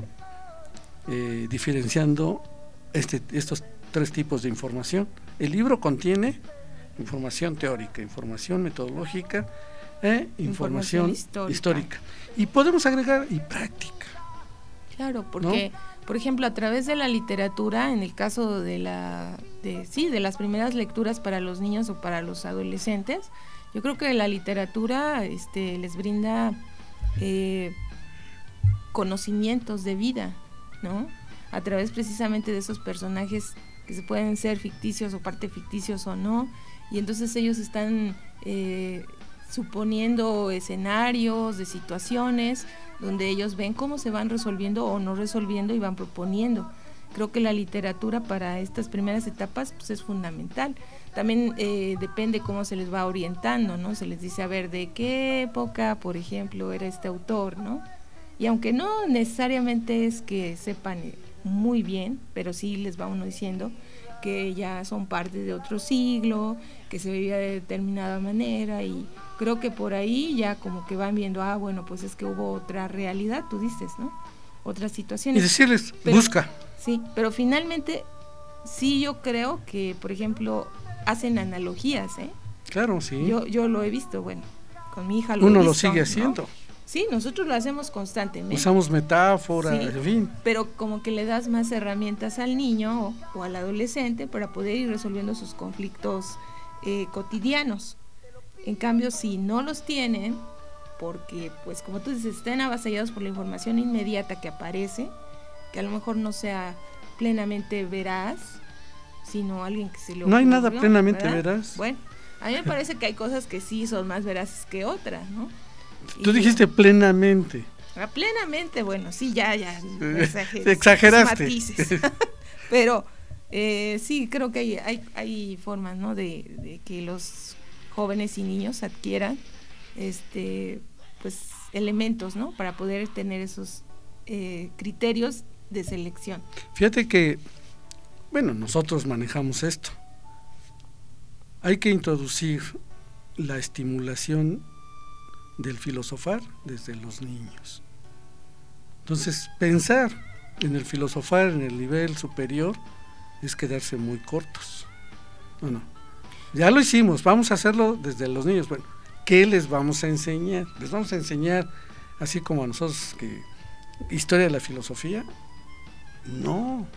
eh, diferenciando este, estos tres tipos de información. El libro contiene información teórica, información metodológica e información, información histórica. histórica. Y podemos agregar y práctica. Claro, porque, ¿no? Por ejemplo, a través de la literatura, en el caso de la, de, sí, de las primeras lecturas para los niños o para los adolescentes, yo creo que la literatura este, les brinda eh, conocimientos de vida, ¿no? A través precisamente de esos personajes que se pueden ser ficticios o parte ficticios o no, y entonces ellos están eh, suponiendo escenarios de situaciones donde ellos ven cómo se van resolviendo o no resolviendo y van proponiendo. Creo que la literatura para estas primeras etapas pues es fundamental. También eh, depende cómo se les va orientando, ¿no? Se les dice, a ver, ¿de qué época, por ejemplo, era este autor, ¿no? Y aunque no necesariamente es que sepan muy bien, pero sí les va uno diciendo que ya son parte de otro siglo, que se vivía de determinada manera, y creo que por ahí ya como que van viendo, ah, bueno, pues es que hubo otra realidad, tú dices, ¿no? Otras situaciones. Y decirles, pero, busca. Sí, pero finalmente sí yo creo que, por ejemplo, hacen analogías, ¿eh? Claro, sí. Yo, yo lo he visto, bueno, con mi hija lo Uno he visto, lo sigue ¿no? haciendo. Sí, nosotros lo hacemos constantemente. Usamos metáforas, sí, en fin. Pero como que le das más herramientas al niño o, o al adolescente para poder ir resolviendo sus conflictos eh, cotidianos. En cambio, si no los tienen, porque pues como tú dices, están avasallados por la información inmediata que aparece, que a lo mejor no sea plenamente veraz, sino alguien que se le ocurrió. No hay nada plenamente ¿verdad? veraz. Bueno, a mí me parece que hay cosas que sí son más veraces que otras, ¿no? Tú y dijiste plenamente. Ah, plenamente, bueno, sí, ya, ya. Exager- exageraste. Matices. Pero Eh, sí, creo que hay, hay, hay formas, ¿no? de, de que los jóvenes y niños adquieran este pues elementos, ¿no? Para poder tener esos eh, criterios de selección. Fíjate que, bueno, nosotros manejamos esto. Hay que introducir la estimulación del filosofar desde los niños. Entonces, pensar en el filosofar en el nivel superior es quedarse muy cortos. No, no. Ya lo hicimos, vamos a hacerlo desde los niños. Bueno, ¿qué les vamos a enseñar? Les vamos a enseñar, así como a nosotros, que historia de la filosofía. No.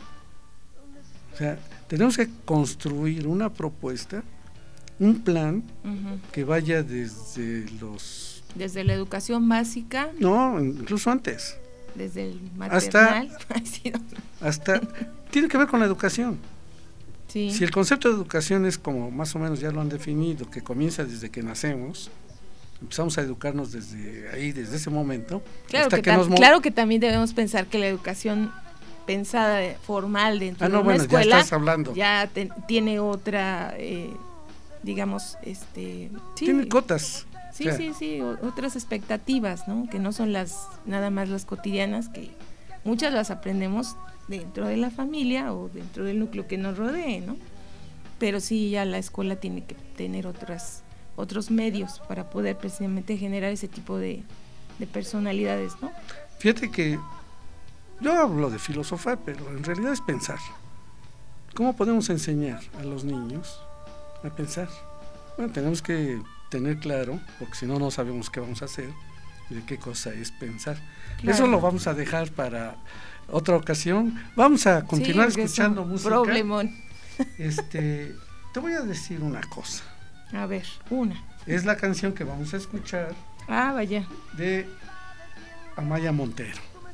O sea, tenemos que construir una propuesta, un plan uh-huh. que vaya desde los... Desde la educación básica. No, incluso antes. Desde el maternal. Hasta, hasta tiene que ver con la educación. Sí. Si el concepto de educación es como más o menos ya lo han definido, que comienza desde que nacemos, empezamos a educarnos desde ahí, desde ese momento. Claro, hasta que, que tam- nos mo- claro que también debemos pensar que la educación pensada formal dentro ah, no, de una bueno, escuela ya estás hablando. ya te, tiene otra, eh, digamos, este, sí, tiene cotas. Sí, o sea, sí, sí, o, otras expectativas, ¿no? Que no son las nada más las cotidianas, que muchas las aprendemos dentro de la familia o dentro del núcleo que nos rodee, ¿no? Pero sí, ya la escuela tiene que tener otras otros medios para poder precisamente generar ese tipo de, de personalidades, ¿no? Fíjate que yo hablo de filosofar, pero en realidad es pensar. ¿Cómo podemos enseñar a los niños a pensar? Bueno, tenemos que tener claro, porque si no, no sabemos qué vamos a hacer y de qué cosa es pensar. Claro. Eso lo vamos a dejar para otra ocasión. Vamos a continuar sí, escuchando música. Problemón. Este, te voy a decir una cosa. A ver, una. Es la canción que vamos a escuchar. Ah, vaya. De Amaya Montero.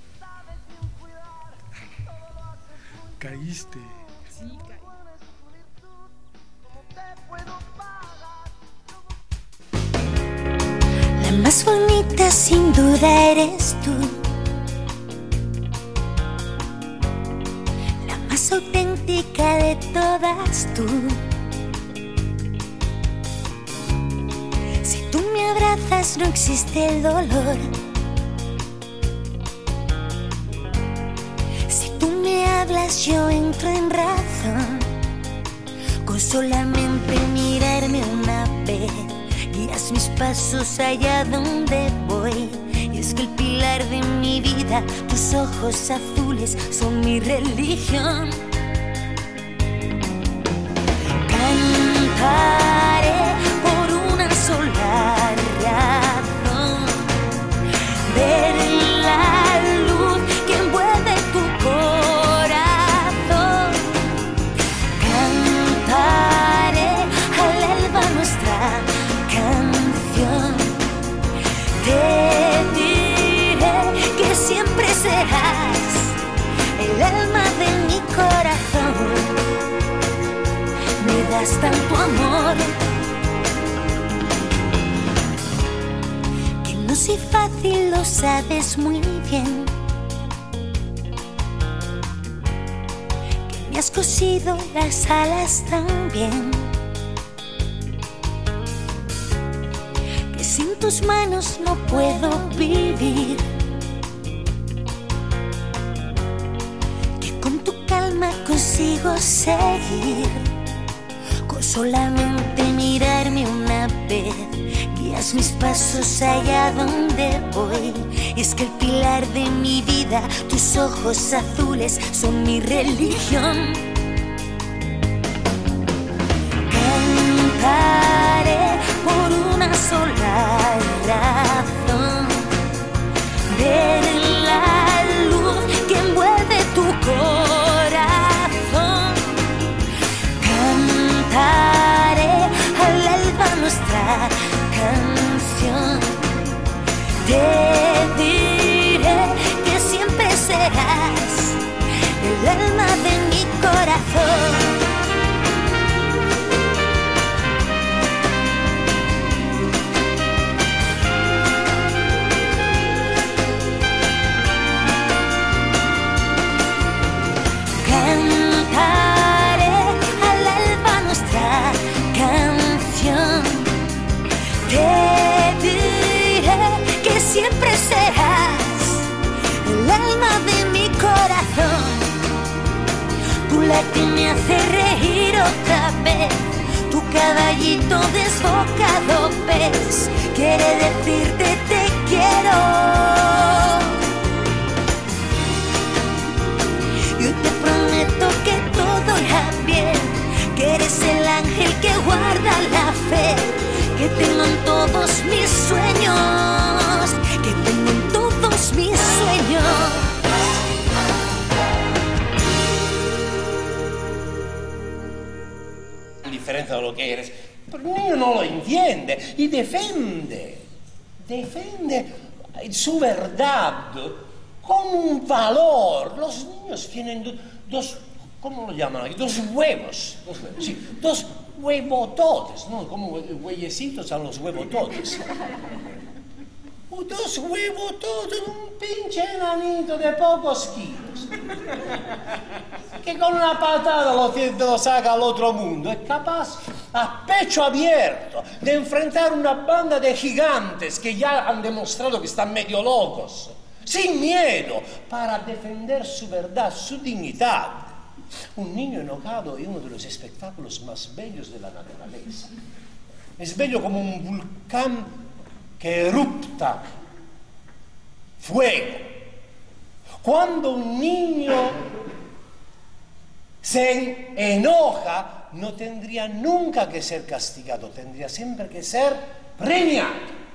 Caíste. Sí, caí. La más bonita sin duda eres tú. La más auténtica de todas tú. Si tú me abrazas no existe el dolor. Si tú me hablas yo entro en razón. Con solamente mirarme una vez guías mis pasos allá donde voy. Y es que el pilar de mi vida, tus ojos azules son mi religión. Cantaré por una sola razón, ver la luz que envuelve tu corazón. Cantaré al alba nuestra canción. Te diré que siempre serás el alma de mi corazón. Me das tanto amor que no soy fácil, lo sabes muy bien. Que me has cosido las alas también. Que sin tus manos no puedo vivir. Que con tu calma consigo seguir. Con solamente mirarme una vez guías mis pasos allá donde voy. Y es que el pilar de mi vida, tus ojos azules son mi religión. Cantaré por una sola razón, ver la luz que envuelve tu corazón. Cantaré al alba nuestra canción. Te diré que siempre serás el alma de mi corazón. Cantaré siempre serás el alma de mi corazón. Tú la que me hace reír otra vez. Tu caballito desbocado, ves, quiere decirte te quiero. Yo te prometo que todo irá bien, que eres el ángel que guarda la fe, que tengo en todos mis sueños, que tengo en todos mis sueños. Diferencia de lo que eres, pero el niño no lo entiende y defiende, defiende su verdad con un valor. Los niños tienen do, dos, ¿cómo lo llaman aquí? Dos huevos, dos huevos, sí, dos huevototes, ¿no? Como huellecitos a los huevototes. Dos huevototes, un pinche enanito de pocos kilos, que con una patada lo, lo saca al otro mundo. Es capaz, a pecho abierto, de enfrentar una banda de gigantes que ya han demostrado que están medio locos, sin miedo, para defender su verdad, su dignidad. Un niño enojado es uno de los espectáculos más bellos de la naturaleza. Es bello como un volcán que erupta fuego. Cuando un niño se enoja, no tendría nunca que ser castigado, tendría siempre que ser premiado.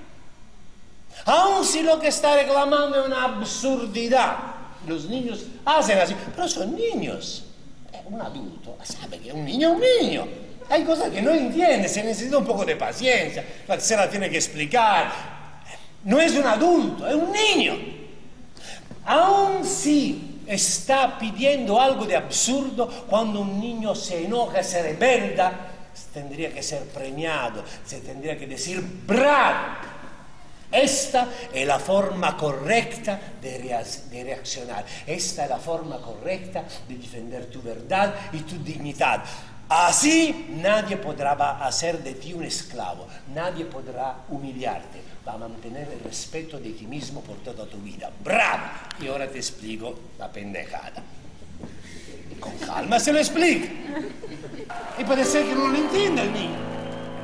Aun si lo que está reclamando es una absurdidad, los niños hacen así, pero son niños. Un adulto sabe que un niño es un niño. Hay cosas que no entiende, se necesita un poco de paciencia, se la tiene que explicar. No es un adulto, es un niño. Aun si está pidiendo algo de absurdo, cuando un niño se enoja, se rebelda, tendría que ser premiado, se tendría que decir bravo. Esta es la forma correcta de, rea- de reaccionar. Esta es la forma correcta de defender tu verdad y tu dignidad. Así nadie podrá hacer de ti un esclavo, nadie podrá humillarte, va a mantener el respeto de ti mismo por toda tu vida. ¡Bravo! Y ahora te explico la pendejada. Con calma se lo explica. Y puede ser que no lo entienda el niño.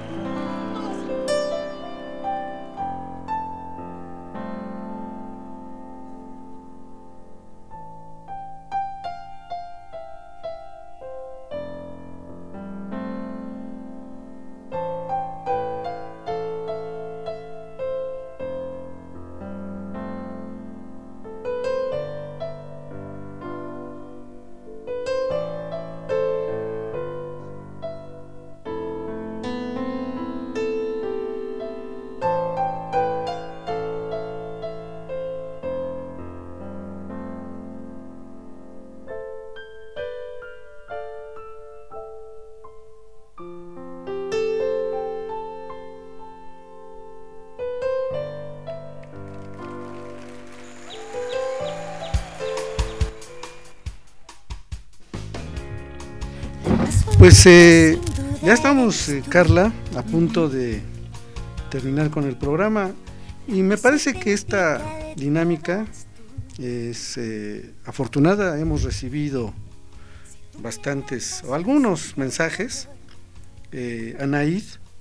Pues eh, ya estamos, eh, Carla, a punto de terminar con el programa y me parece que esta dinámica es eh, afortunada. Hemos recibido bastantes o algunos mensajes. eh, Anaid,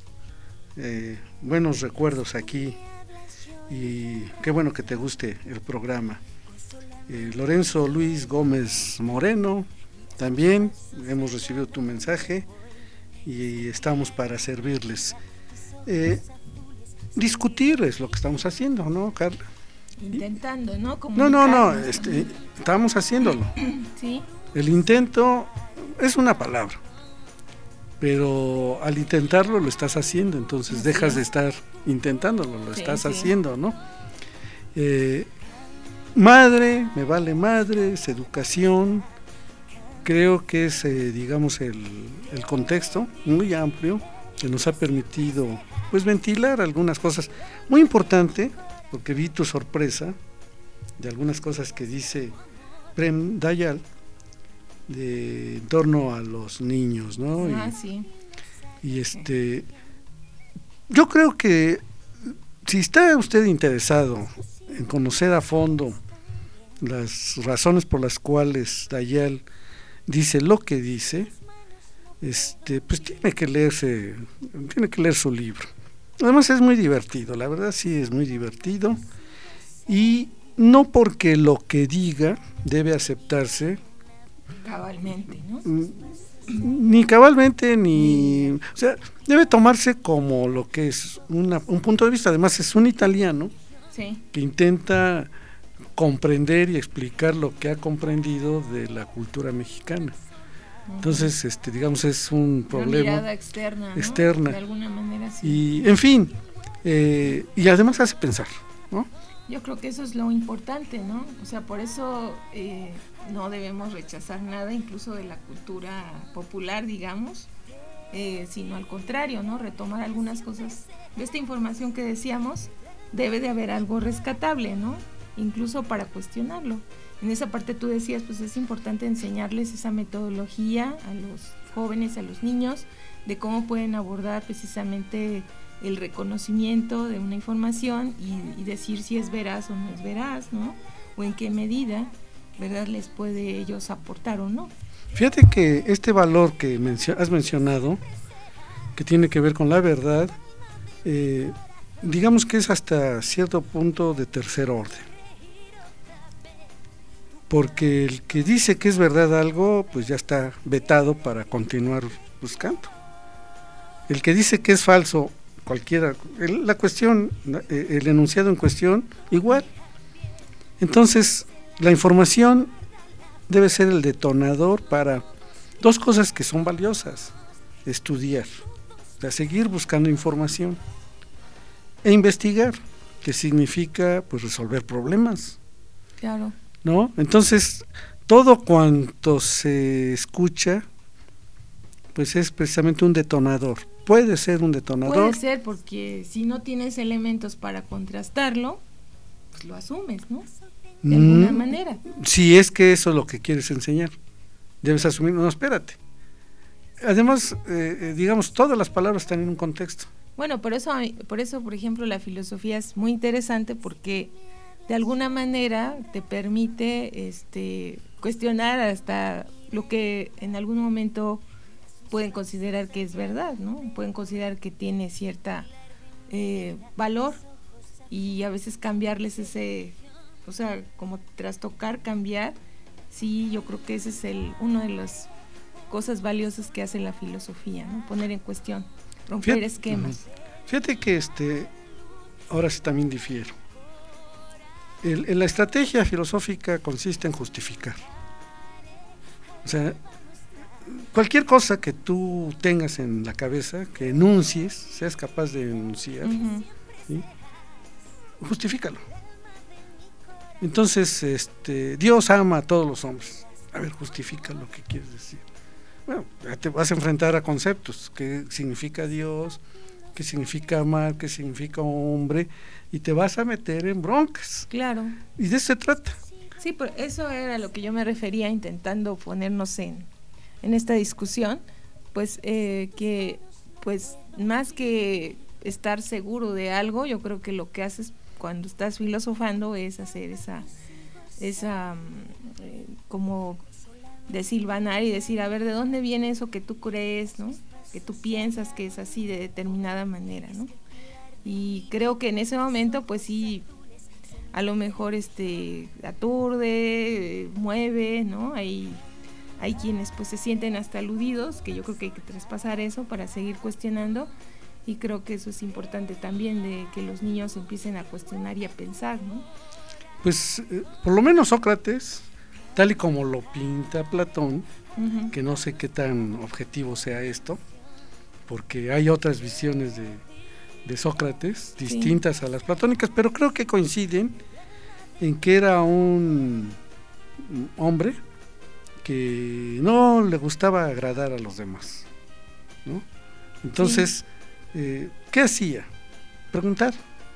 eh, buenos recuerdos aquí y qué bueno que te guste el programa. eh, Lorenzo Luis Gómez Moreno, también hemos recibido tu mensaje y estamos para servirles. Eh, discutir es lo que estamos haciendo, ¿no, Carla? Intentando, ¿no? No, no, no, este, estamos haciéndolo. Sí. El intento es una palabra, pero al intentarlo lo estás haciendo, entonces Así dejas es. de estar intentándolo, lo Sí, estás sí. haciendo, ¿no? Eh, madre, me vale madres, educación. Creo que es, eh, digamos, el, el contexto muy amplio que nos ha permitido, pues, ventilar algunas cosas. Muy importante, porque vi tu sorpresa de algunas cosas que dice Prem Dayal de, en torno a los niños, ¿no? Ah, y, sí. y este, yo creo que si está usted interesado en conocer a fondo las razones por las cuales Dayal dice lo que dice, este, pues tiene que leerse, tiene que leer su libro. Además es muy divertido, la verdad sí es muy divertido, y no porque lo que diga debe aceptarse cabalmente, ¿no? Ni cabalmente, ni... O sea, debe tomarse como lo que es una, un punto de vista. Además es un italiano, sí, que intenta comprender y explicar lo que ha comprendido de la cultura mexicana. Entonces, este, digamos, es un problema. Una mirada externa, ¿no? Externa. De alguna manera, sí. Y, en fin, eh, y además hace pensar, ¿no? Yo creo que eso es lo importante, ¿no? O sea, por eso eh, no debemos rechazar nada, incluso de la cultura popular, digamos, eh, sino al contrario, ¿no? Retomar algunas cosas de esta información que decíamos, debe de haber algo rescatable, ¿no? Incluso para cuestionarlo. En esa parte tú decías, pues es importante enseñarles esa metodología a los jóvenes, a los niños, de cómo pueden abordar precisamente el reconocimiento de una información y, y decir si es veraz o no es veraz, ¿no? O en qué medida, ¿verdad?, les puede ellos aportar o no. Fíjate que este valor que mencio- has mencionado, que tiene que ver con la verdad, eh, digamos que es hasta cierto punto de tercer orden. Porque el que dice que es verdad algo, pues ya está vetado para continuar buscando. El que dice que es falso, cualquiera, el, la cuestión, el enunciado en cuestión, igual. Entonces, la información debe ser el detonador para dos cosas que son valiosas: estudiar, o sea, seguir buscando información, e investigar, que significa pues resolver problemas. Claro. ¿No? Entonces, todo cuanto se escucha, pues es precisamente un detonador. Puede ser un detonador. Puede ser, porque si no tienes elementos para contrastarlo, pues lo asumes, ¿no? De mm, alguna manera. Si es que eso es lo que quieres enseñar, debes asumir, no, espérate. Además, eh, digamos, todas las palabras están en un contexto. Bueno, por eso, por eso, por ejemplo, la filosofía es muy interesante, porque de alguna manera te permite este, cuestionar hasta lo que en algún momento pueden considerar que es verdad, ¿no? Pueden considerar que tiene cierta eh, valor, y a veces cambiarles ese, o sea, como trastocar, cambiar, sí, yo creo que ese es el uno de las cosas valiosas que hace la filosofía, ¿no? Poner en cuestión, romper Fíjate, esquemas. Fíjate que este, ahora sí también difiero. El, el, la estrategia filosófica consiste en justificar. O sea, cualquier cosa que tú tengas en la cabeza, que enuncies, seas capaz de enunciar, uh-huh. ¿sí? Justifícalo. Entonces, este, Dios ama a todos los hombres. A ver, justifica lo que quieres decir. Bueno, te vas a enfrentar a conceptos. ¿Qué significa Dios? ¿Qué significa amar? ¿Qué significa hombre? Y te vas a meter en broncas. Claro. Y de eso se trata. Sí, pero eso era lo que yo me refería, intentando ponernos en, en esta discusión, pues eh, que pues más que estar seguro de algo, yo creo que lo que haces cuando estás filosofando es hacer esa, esa eh, como desilvanar y decir, a ver, ¿de dónde viene eso que tú crees, ¿no? Que tú piensas que es así de determinada manera, ¿no? Y creo que en ese momento, pues sí, a lo mejor este aturde, eh, mueve, ¿no? Hay, hay quienes pues se sienten hasta aludidos, que yo creo que hay que traspasar eso para seguir cuestionando, y creo que eso es importante también, de que los niños empiecen a cuestionar y a pensar, ¿no? Pues eh, por lo menos Sócrates, tal y como lo pinta Platón, uh-huh. que no sé qué tan objetivo sea esto, porque hay otras visiones de, de Sócrates distintas sí. a las platónicas, pero creo que coinciden en que era un hombre que no le gustaba agradar a los demás, ¿no? Entonces, sí. eh, ¿qué hacía? Preguntar.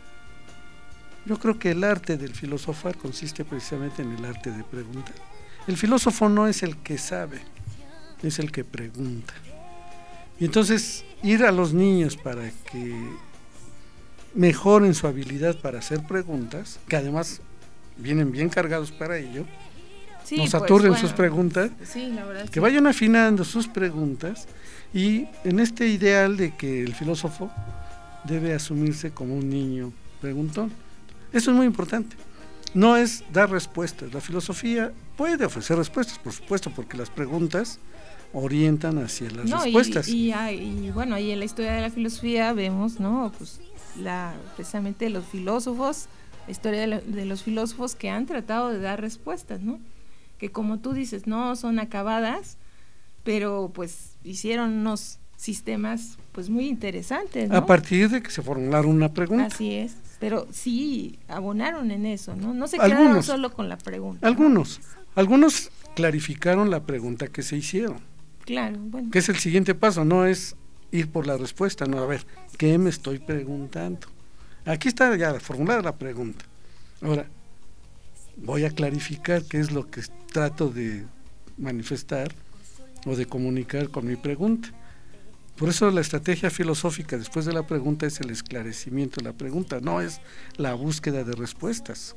Yo creo que el arte del filosofar consiste precisamente en el arte de preguntar. El filósofo no es el que sabe, es el que pregunta. Y entonces ir a los niños para que mejoren su habilidad para hacer preguntas, que además vienen bien cargados para ello, sí, nos aturden pues, bueno, sus preguntas, sí, la verdad, que sí. vayan afinando sus preguntas, y en este ideal de que el filósofo debe asumirse como un niño preguntón. Eso es muy importante. No es dar respuestas. La filosofía puede ofrecer respuestas, por supuesto, porque las preguntas orientan hacia las no, respuestas. Y, y, hay, y bueno, ahí en la historia de la filosofía vemos, ¿no? Pues la, precisamente los filósofos, la historia de, la, de los filósofos que han tratado de dar respuestas, ¿no? Que como tú dices, no son acabadas, pero pues hicieron unos sistemas pues muy interesantes, ¿no? A partir de que se formularon una pregunta. Así es, pero sí abonaron en eso, ¿no? No se quedaron algunos, solo con la pregunta. Algunos, ¿no? algunos clarificaron la pregunta que se hicieron. Claro, bueno. Que es el siguiente paso, no es ir por la respuesta, no, a ver, ¿qué me estoy preguntando? Aquí está ya formulada la pregunta. Ahora, voy a clarificar qué es lo que trato de manifestar o de comunicar con mi pregunta. Por eso la estrategia filosófica después de la pregunta es el esclarecimiento de la pregunta, no es la búsqueda de respuestas.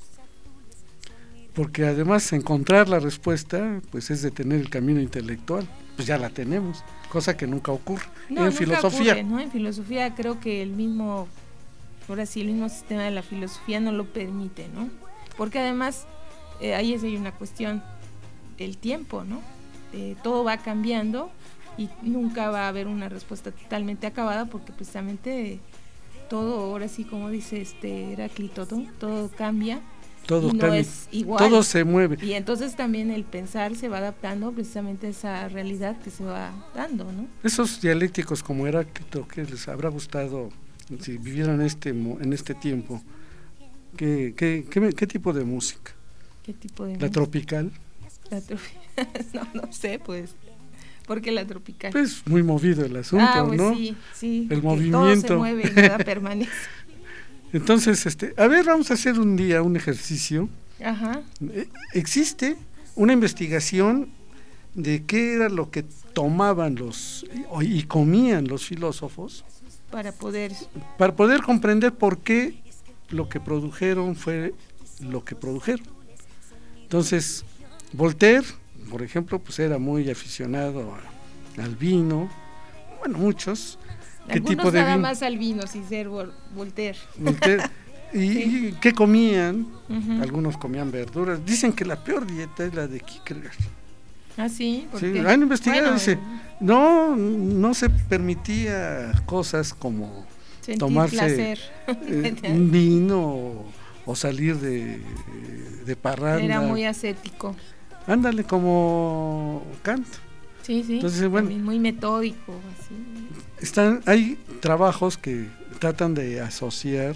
Porque además encontrar la respuesta pues es detener el camino intelectual, pues ya la tenemos, cosa que nunca ocurre no, en nunca filosofía. Ocurre, ¿no? En filosofía creo que el mismo, ahora sí, el mismo sistema de la filosofía no lo permite, ¿no? Porque además eh, ahí es hay una cuestión, el tiempo, ¿no? Eh, todo va cambiando y nunca va a haber una respuesta totalmente acabada porque precisamente todo, ahora sí, como dice este Heráclito, todo, todo cambia. Todo y no cambia, es igual. Todo se mueve. Y entonces también el pensar se va adaptando precisamente a esa realidad que se va dando, ¿no? Esos dialécticos como Heráclito, que les habrá gustado si vivieran este en este tiempo, ¿qué, qué, qué, qué tipo de música? ¿Qué tipo de ¿La música? tropical? La tropical, no, no sé, pues, ¿por qué la tropical? Pues muy movido el asunto, ah, pues ¿no? sí, sí, el movimiento. Todo se mueve y nada permanece. Entonces, este, a ver, vamos a hacer un día un ejercicio. Ajá. Existe una investigación de qué era lo que tomaban los y, y comían los filósofos para poder para poder comprender por qué lo que produjeron fue lo que produjeron. Entonces, Voltaire, por ejemplo, pues era muy aficionado a, al vino, bueno, muchos. ¿Qué Algunos tipo de nada vino? Más al vino, sin ser Voltaire. Voltaire. ¿Y sí. qué comían? Uh-huh. Algunos comían verduras. Dicen que la peor dieta es la de Kierkegaard. ¿Ah, sí? ¿Por sí, qué? han investigado, bueno, dice, no, no se permitía cosas como sentir tomarse placer. Eh, un vino o, o salir de, de parranda. Era muy ascético. Ándale, como Kant. Sí, sí, entonces, bueno, muy metódico. Así. Están, hay trabajos que tratan de asociar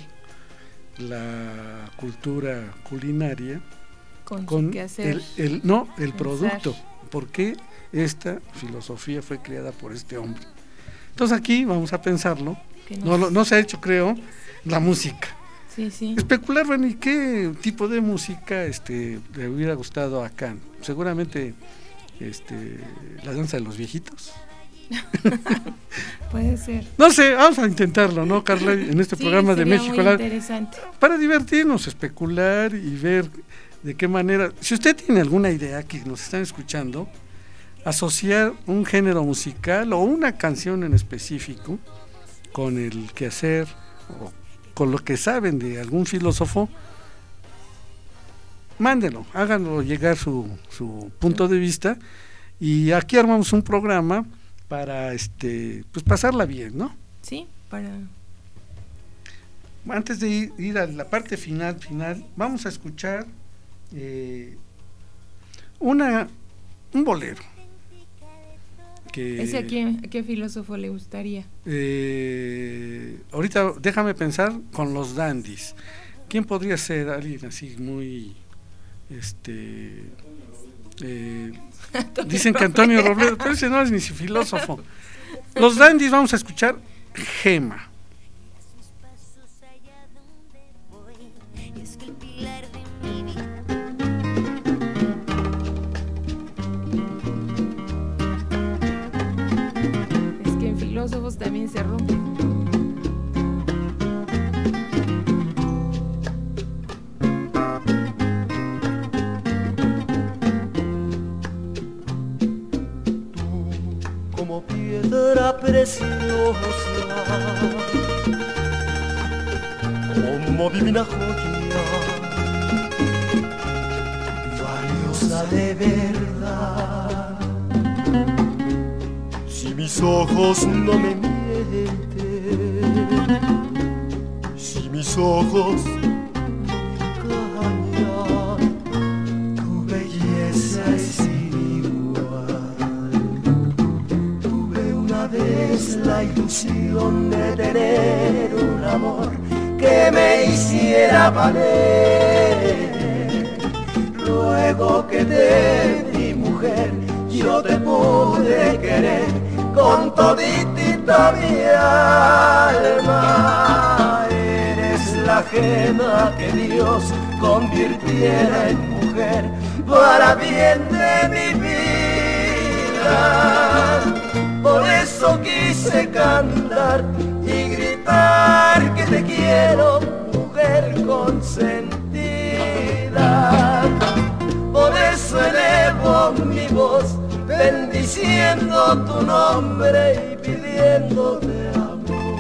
la cultura culinaria con, con qué hacer, el, el, no, el pensar. producto. ¿Por qué esta filosofía fue creada por este hombre? Entonces aquí vamos a pensarlo. No, no, no se ha hecho, creo, la música. Sí, sí. Especular, bueno, ¿y qué tipo de música este, le hubiera gustado a Kant? Seguramente este, la danza de los viejitos. Puede ser. No sé, vamos a intentarlo, ¿no, Carla? En este sí, programa de México muy interesante. Para divertirnos, especular y ver de qué manera. Si usted tiene alguna idea que nos están escuchando, asociar un género musical o una canción en específico con el quehacer o con lo que saben de algún filósofo, mándenlo, háganlo llegar su, su punto de vista y aquí armamos un programa para este pues pasarla bien, ¿no? Sí, para... Antes de ir, ir a la parte final, final, vamos a escuchar eh, una un bolero. Que, ¿Ese a, quién, a qué filósofo le gustaría? Eh, ahorita déjame pensar con los dandies. ¿Quién podría ser alguien así muy este eh, dicen que Antonio Robledo, pero ese no es ni filósofo. Los dandies, vamos a escuchar Gema. Es que en filósofos también se rompe. preciosa, como divina joya, valiosa de verdad. Si mis ojos no me mienten, si mis ojos no me engañan, tu belleza es la ilusión de tener un amor que me hiciera valer. Luego que te di mujer, yo te pude querer con toditita mi alma. Eres la gema que Dios convirtiera en mujer para bien de mi vida. Por eso quise cantar y gritar que te quiero, mujer consentida. Por eso elevo mi voz, bendiciendo tu nombre y pidiéndote amor.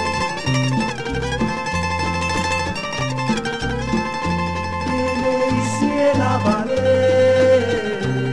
Que me hiciera valer.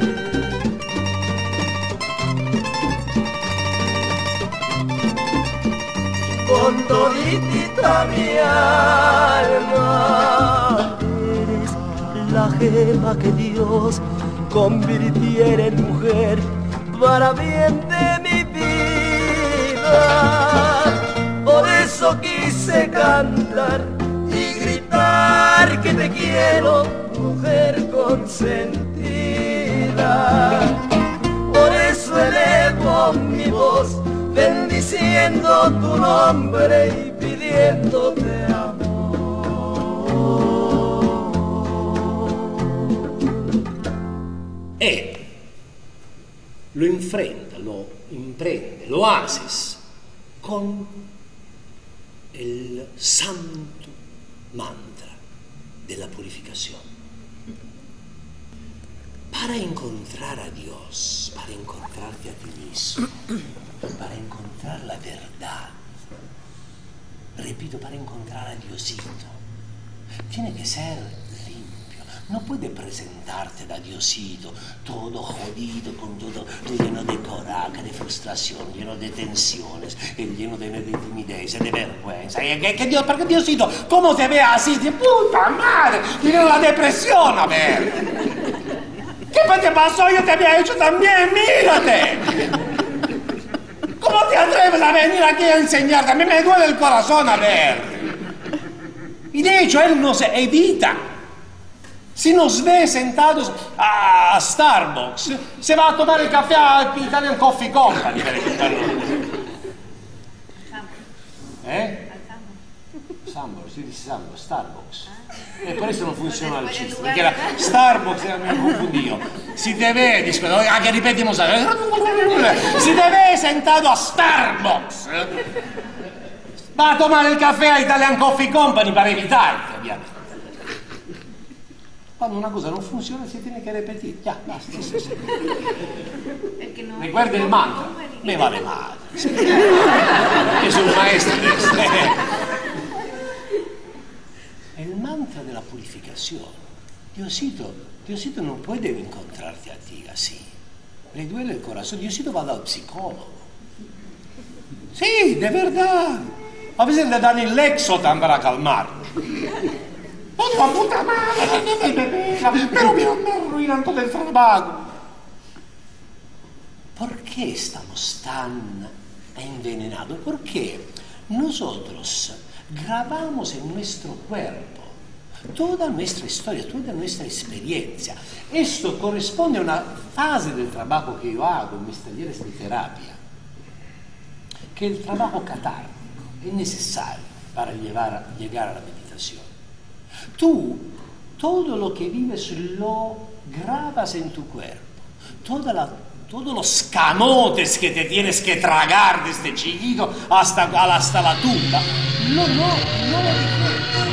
Con toditita mi alma, eres la gema que Dios convirtiera en mujer para bien de mi vida. Por eso quise cantar y gritar que te quiero, mujer consentida. Por eso elevo mi voz, bendiciendo tu nombre y pidiéndote amor. E lo enfrenta, lo imprende, lo haces con el santo mantra de la purificación. Para encontrar a Dios, para encontrarte a ti mismo, para encontrar la verdad, repito, para encontrar a Diosito, tiene que ser limpio. No puede presentarte a Diosito todo jodido, con todo, todo lleno de coraje, de frustración, lleno de tensiones, lleno de, de timidez, de vergüenza. ¿Qué, qué Dios, porque Diosito, cómo te ve así? De puta madre, tiene la depresión, a ver. ¿Qué te pasó? Yo te había hecho también, mírate. ¿Cómo te atreves a venir aquí a enseñarte? A mí me duele el corazón, a ver. Y de hecho, él nos evita. Si nos ve sentados a Starbucks, se va a tomar el café a Italian Coffee Company, per ejemplo. ¿Eh? Sambor, si dice Sambor, Starbucks. E per eso non funziona il chiste, perché era Starbucks, mi ho confundido. Si te ve, disco, anche ripetimos, si te ve sentato a Starbucks, va a tomare il caffè a Italian Coffee Company per evitarti, ovviamente. Quando una cosa non funziona si tiene che repetir, ya, basta. Sì, sì, sì. Recuerda il mantra, me vale male. Io sono un maestro di questo. El mantra de la purificación. Diosito, Diosito no puede encontrarte a ti así. Le duele el corazón. Diosito va al psicólogo. Sí, de verdad. A veces le dan el Lexotan para calmarlo. ¡Oh, puta madre! Pero me arruinan todo el trabajo. ¿Por qué estamos tan envenenados? Porque nosotros grabamos en nuestro cuerpo toda nuestra historia, toda nuestra experiencia. Esto corresponde a una fase del trabajo que yo hago en mis talleres de terapia, que el trabajo catártico es necesario para llevar, llegar a la meditación. Tú, todo lo que vives lo grabas en tu cuerpo, toda la todos los camotes que te tienes que tragar desde chiquito hasta, hasta la tumba, no, no, no lo recuerdas.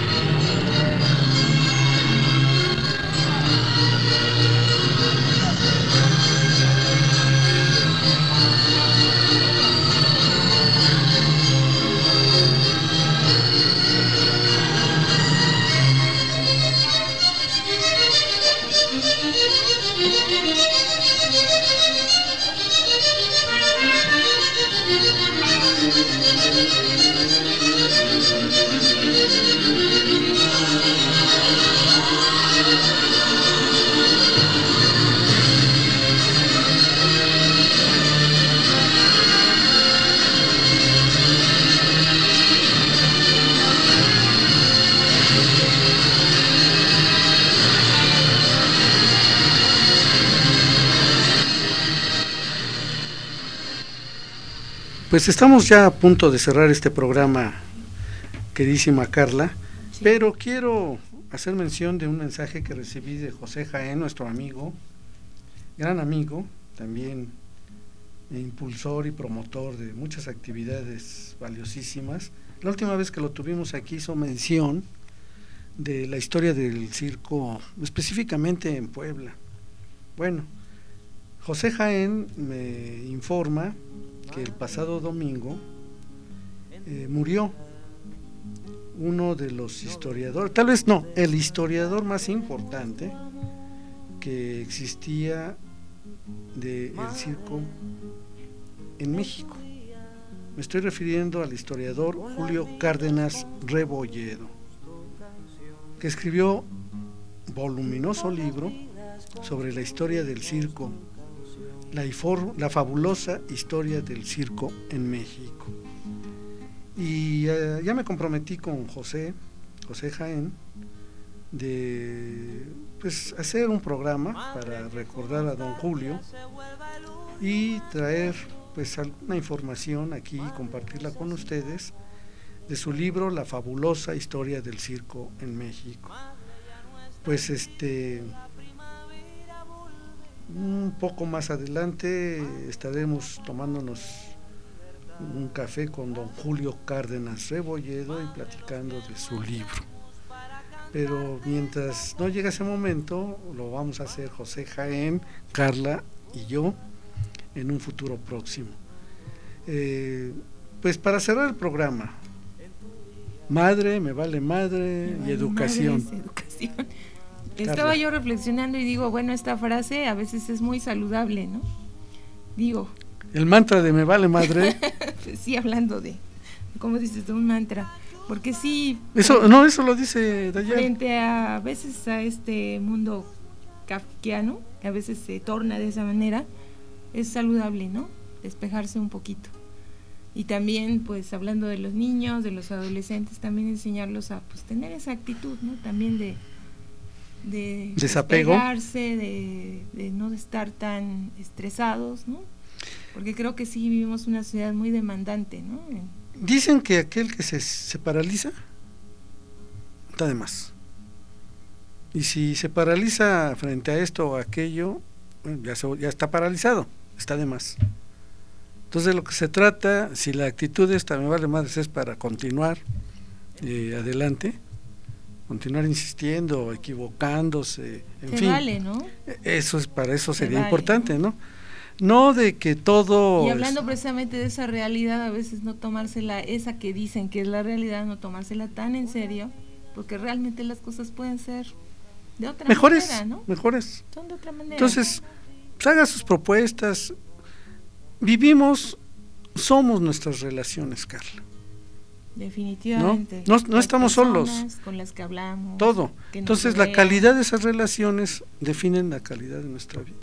pues estamos ya a punto de cerrar este programa, queridísima Carla, sí. Pero quiero hacer mención de un mensaje que recibí de José Jaén, nuestro amigo, gran amigo, también impulsor y promotor de muchas actividades valiosísimas. La última vez que lo tuvimos aquí hizo mención de la historia del circo, específicamente en Puebla. Bueno, José Jaén me informa que el pasado domingo eh, murió uno de los historiadores, tal vez no, el historiador más importante que existía del circo en México. Me estoy refiriendo al historiador Julio Cárdenas Rebolledo, que escribió un voluminoso libro sobre la historia del circo, la, ifor, la fabulosa historia del circo en México. Y uh, ya me comprometí con José, José Jaén, de pues hacer un programa para recordar a don Julio y traer pues alguna información aquí y compartirla con ustedes de su libro La fabulosa historia del circo en México. Pues este un poco más adelante estaremos tomándonos un café con don Julio Cárdenas Rebolledo y platicando de su libro. Pero mientras no llegue ese momento, lo vamos a hacer José Jaén, Carla y yo en un futuro próximo. Eh, pues para cerrar el programa, madre, me vale madre, me vale y educación. Madre, educación. Estaba yo reflexionando y digo, bueno, esta frase a veces es muy saludable, ¿no? Digo. El mantra de me vale madre. Sí, hablando de, ¿cómo dices? De un mantra. Porque sí. Eso, no, eso lo dice Dayan. Frente a, a veces a este mundo kafkiano, que a veces se torna de esa manera, es saludable, ¿no? Despejarse un poquito. Y también, pues, hablando de los niños, de los adolescentes, también enseñarlos a, pues, tener esa actitud, ¿no? También de de desapego, despegarse, de, de no estar tan estresados, ¿no? Porque creo que sí vivimos una sociedad muy demandante, ¿no? Dicen que aquel que se, se paraliza está de más. Y si se paraliza frente a esto o aquello, bueno, ya, se, ya está paralizado, está de más. Entonces de lo que se trata, si la actitud esta me vale madres es para continuar eh, adelante, continuar insistiendo, equivocándose, en se fin. Vale, ¿no? Eso es, para eso se sería vale, importante, ¿no? No de que todo. Y hablando es... precisamente de esa realidad, a veces no tomársela, esa que dicen que es la realidad, no tomársela tan en serio, porque realmente las cosas pueden ser de otra mejores, manera, ¿no? Mejores. Son de otra manera. Entonces, pues haga sus propuestas. Vivimos, somos nuestras relaciones, Carla. Definitivamente. No, no, no estamos solos. Con las que hablamos. Todo. Entonces, la calidad de esas relaciones definen la calidad de nuestra vida.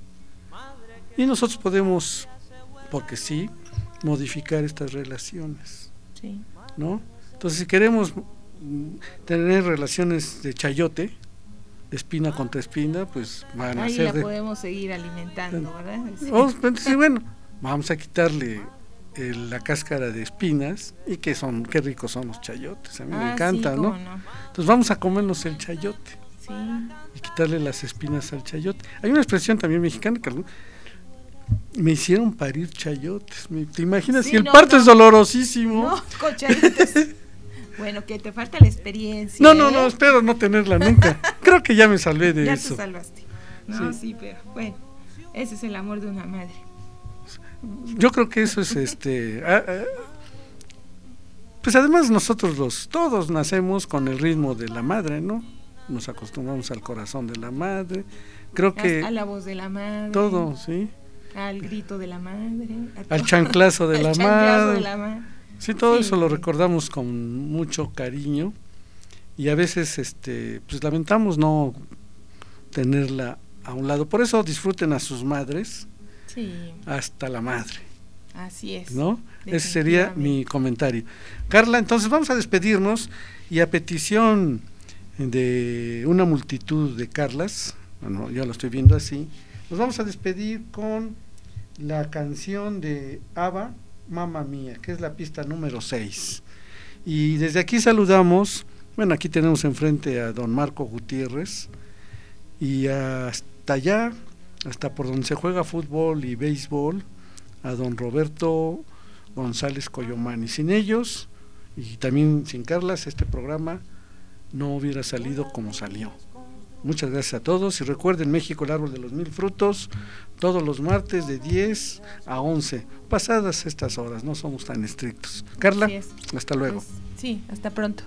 Y nosotros podemos, porque sí, modificar estas relaciones. Sí. ¿No? Entonces, si queremos tener relaciones de chayote, de espina contra espina, pues van Ahí a ser. la de... podemos seguir alimentando, ¿verdad? Sí. Oh, sí, bueno, vamos a quitarle eh, la cáscara de espinas y que son, qué ricos son los chayotes, a mí ah, me encantan, sí, ¿no? no? Entonces vamos a comernos el chayote. Sí. Y quitarle las espinas al chayote. Hay una expresión también mexicana que me hicieron parir chayotes. ¿Te imaginas? Sí, si el no, parto no. es dolorosísimo. No, con chayotes. Bueno, que te falta la experiencia. No, ¿eh? no, no, espero no tenerla nunca. Creo que ya me salvé de ya eso. Ya te salvaste. No, sí. sí, pero bueno, ese es el amor de una madre. Yo creo que eso es este. Ah, ah, pues además nosotros los todos nacemos con el ritmo de la madre, ¿no? Nos acostumbramos al corazón de la madre. Creo que a la voz de la madre. Todo, sí. Al grito de la madre. Al chanclazo de, la, madre. de la madre. Sí, todo sí. eso lo recordamos con mucho cariño y a veces este pues lamentamos no tenerla a un lado. Por eso disfruten a sus madres. Sí. Hasta la madre. Así es. ¿No? Ese sería mi comentario. Carla, entonces vamos a despedirnos y a petición de una multitud de Carlas, bueno, yo lo estoy viendo así, nos vamos a despedir con la canción de ABBA, Mamma Mía, que es la pista número seis. Y desde aquí saludamos, bueno, aquí tenemos enfrente a don Marco Gutiérrez, y hasta allá, hasta por donde se juega fútbol y béisbol, a don Roberto González Coyomani. Sin ellos, y también sin Carlas, este programa no hubiera salido como salió. Muchas gracias a todos, y recuerden, México, el árbol de los mil frutos, todos los martes de diez a once, pasadas estas horas, no somos tan estrictos. Carla, hasta luego. Pues, sí, hasta pronto.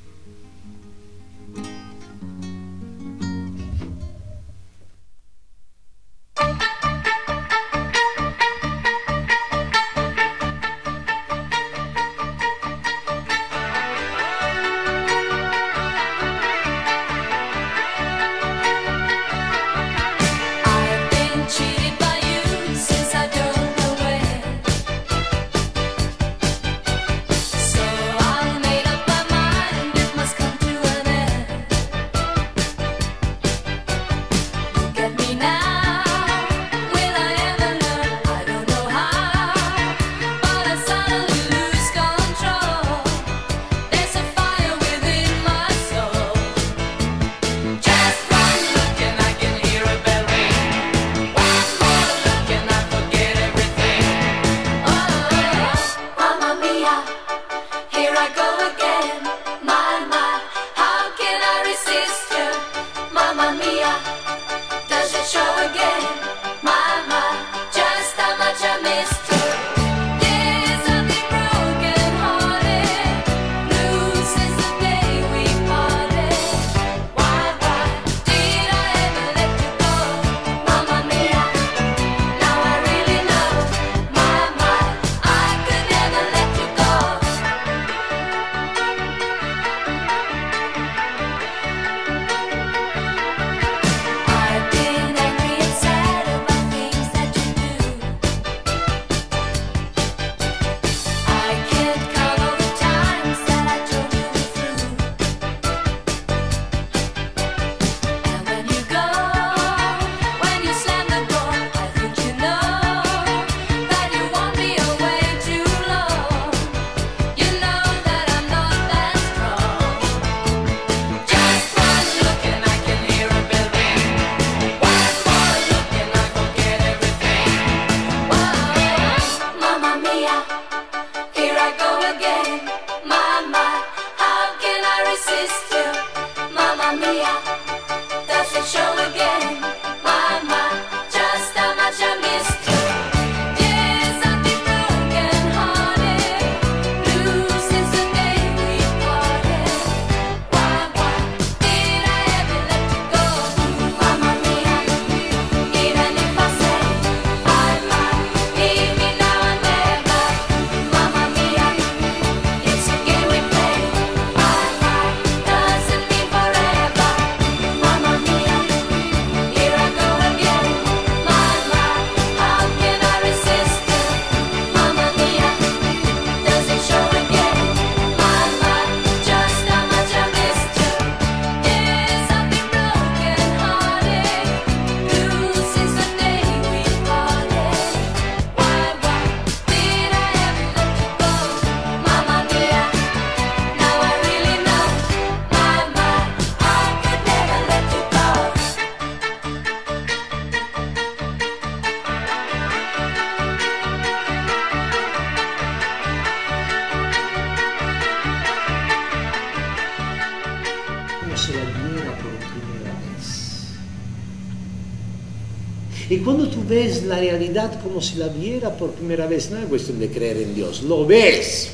Y cuando tú ves la realidad como si la viera por primera vez, no es cuestión de creer en Dios, lo ves.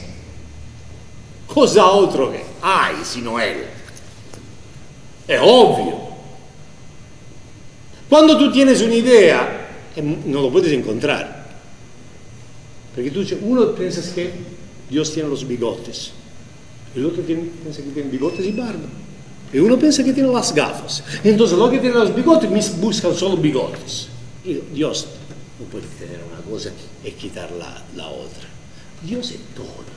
Cosa otro que hay sino Él. Es obvio. Cuando tú tienes una idea, no lo puedes encontrar. Porque tú, uno piensa que Dios tiene los bigotes, el otro tiene, piensa que tiene bigotes y barba, y uno piensa que tiene las gafas. Entonces los que tienen los bigotes buscan solo bigotes. Y Dios no puede tener una cosa y quitar la, la otra. Dios es todo.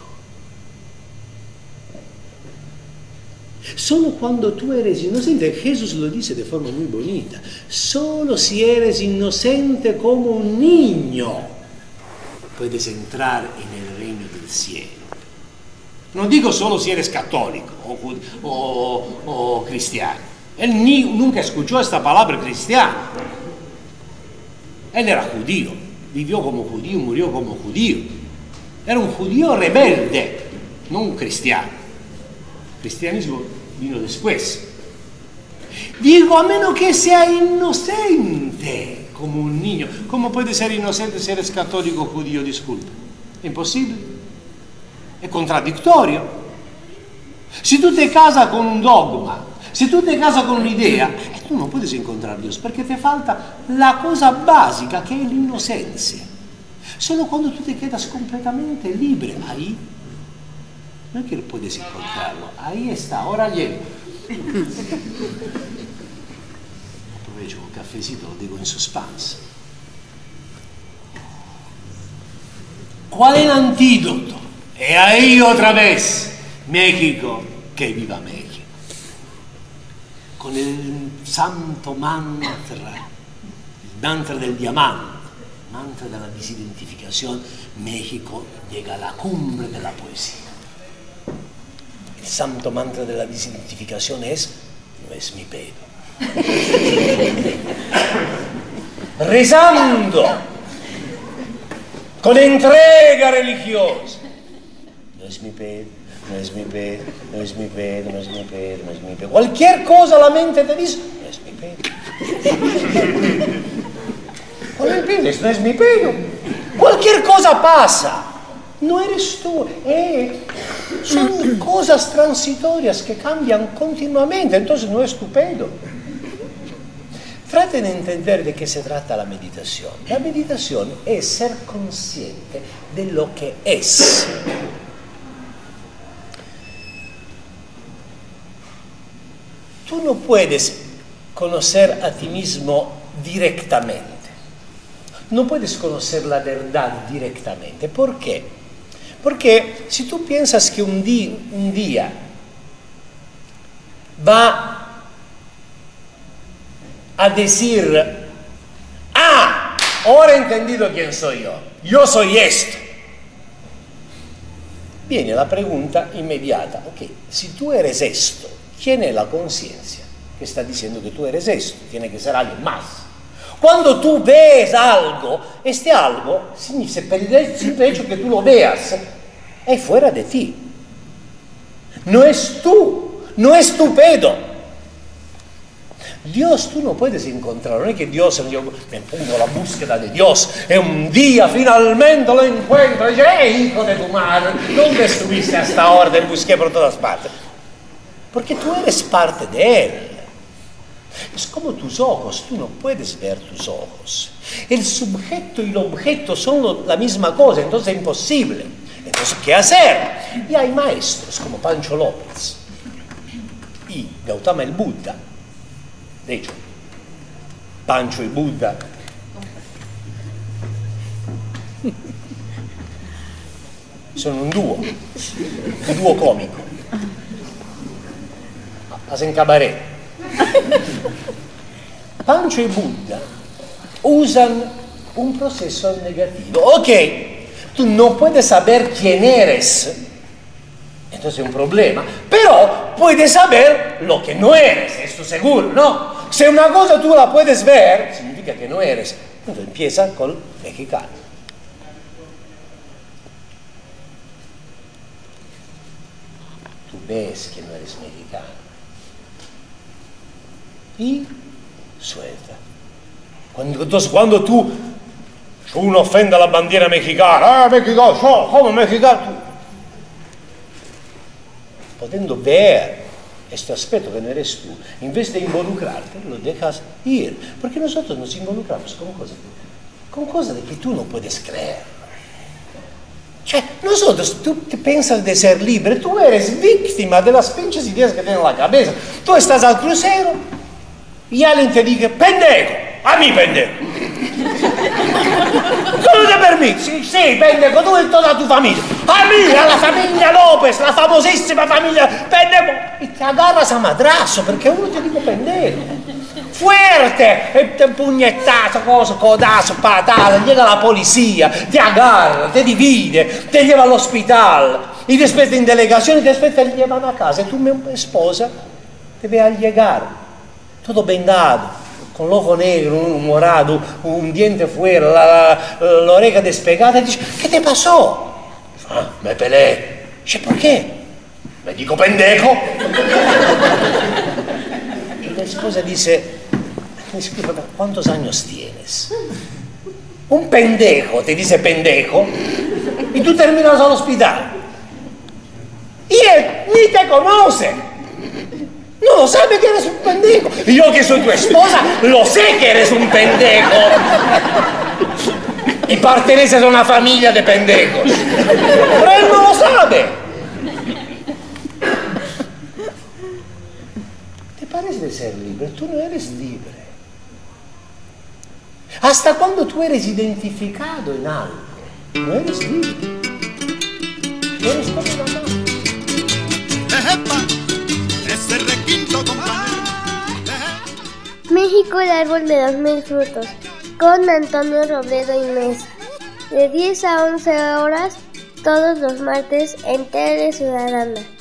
Solo cuando tú eres inocente, Jesús lo dice de forma muy bonita, solo si eres inocente como un niño puedes entrar en el insieme. Non dico solo si eres católico o, o, o cristiano. Él ni, nunca escuchó esta palabra cristiano. Él era judío, vivió como judío, murió como judío. Era un judío rebelde, no un cristiano. El cristianismo vino después. Digo, a menos que sea inocente, como un niño. ¿Cómo puede ser inocente si eres católico o judío? Disculpa. Imposible. Es contradictorio. Si tú te casas con un dogma, si tú te casas con un'idea, tú no puedes encontrar a Dios, porque te falta la cosa básica, que es la inocencia. Solo cuando tú te quedas completamente libre, ahí no es que puedes encontrarlo, ahí está, ahora llego. Aprovecho un cafecito, lo digo en suspense. ¿Cuál es el antídoto? Y ahí otra vez, México, que viva México. Con el santo mantra, el mantra del diamante, el mantra de la desidentificación, México llega a la cumbre de la poesía. El santo mantra de la desidentificación es, no es mi pedo. Rezando, con entrega religiosa, no es mi pedo. No es mi pedo, no es mi pedo, no es mi pedo, no es mi pedo. Cualquier cosa la mente te dice, no es mi pedo. ¿Cuál es el pedo? Esto no es mi pedo. Cualquier cosa pasa. No eres tú. Eh, son cosas transitorias que cambian continuamente, entonces no es tu pedo. Traten de entender de qué se trata la meditación. La meditación es ser consciente de lo que es. Tú no puedes conocer a ti mismo directamente. No puedes conocer la verdad directamente. ¿Por qué? Porque si tú piensas que un día, un día va a decir, ah, ahora he entendido quién soy yo. Yo soy esto. Viene la pregunta inmediata. Ok, si tú eres esto, ¿quién es la conciencia que está diciendo que tú eres esto? Tiene que ser alguien más. Cuando tú ves algo, este algo, por el simple hecho que tú lo veas, es fuera de ti. No es tú, no es tu pedo. Dios tú no puedes encontrar, no es que Dios, yo me pongo a la búsqueda de Dios y un día finalmente lo encuentro y dice, hey, hijo de tu madre, ¿dónde estuviste hasta ahora? Te busqué por todas partes. Porque tú eres parte de Él. Es como tus ojos, tú no puedes ver tus ojos. El sujeto y el objeto son lo, la misma cosa, entonces es imposible. Entonces, ¿qué hacer? Y hay maestros como Pancho López y Gautama el Buda. De hecho, Pancho y Buda son un dúo, un dúo cómico. Hacen cabaret. Pancho y Buda usan un proceso negativo. Ok, tú no puedes saber quién eres, entonces es un problema, pero puedes saber lo que no eres, esto seguro, ¿no? Si una cosa tú la puedes ver, significa que no eres. Entonces empieza con el mexicano. Tú ves que no eres mexicano. Y suelta. Cuando, entonces cuando tú, uno ofende a la bandiera mexicana, ah, mexicano, yo, como mexicano, potendo ver este aspecto que no eres tú, en vez de involucrarte, lo dejas ir, porque nosotros nos involucramos con cosas, con cosas de que tú no puedes creer. Cioè, nosotros, tú te piensas de ser libre, tú eres víctima de las pinches ideas que tienes en la cabeza. Tú estás al crucero y alguien te dice, pendejo, a mí pendejo. ¿Cómo te permites? Sí, sí, pendejo, tú y toda tu familia. A mí, a la familia López, la famosísima familia pendejo. Y te agarras a madrazo porque uno te dice pendejo. fuerte, e puñetazo, cosa, codazo, patada, llega la policía, te agarra, te divide, te lleva al hospital y después de indelegación y después te llevan a casa y tu esposa te ve al llegar, todo vendado, con el ojo negro, un morado, un diente fuera, la, la, la oreja despegada, y dice, ¿qué te pasó? Ah, me peleé. Dice, ¿por qué? Me dico pendejo. Y la esposa dice, disculpa, ¿cuántos años tienes? Un pendejo te dice pendejo y tú terminas al hospital. Y él ni te conoce. No lo sabe que eres un pendejo. Y yo que soy tu esposa, lo sé que eres un pendejo. Y perteneces a una familia de pendejos. Pero él no lo sabe. ¿Te parece ser libre? Tú no eres libre. Hasta cuando tú eres identificado en algo, no eres libre. Eres como una mano. México, el árbol de los mil frutos, con Antonio Robledo y Mesa, de diez a once horas, todos los martes en Tele Ciudadana.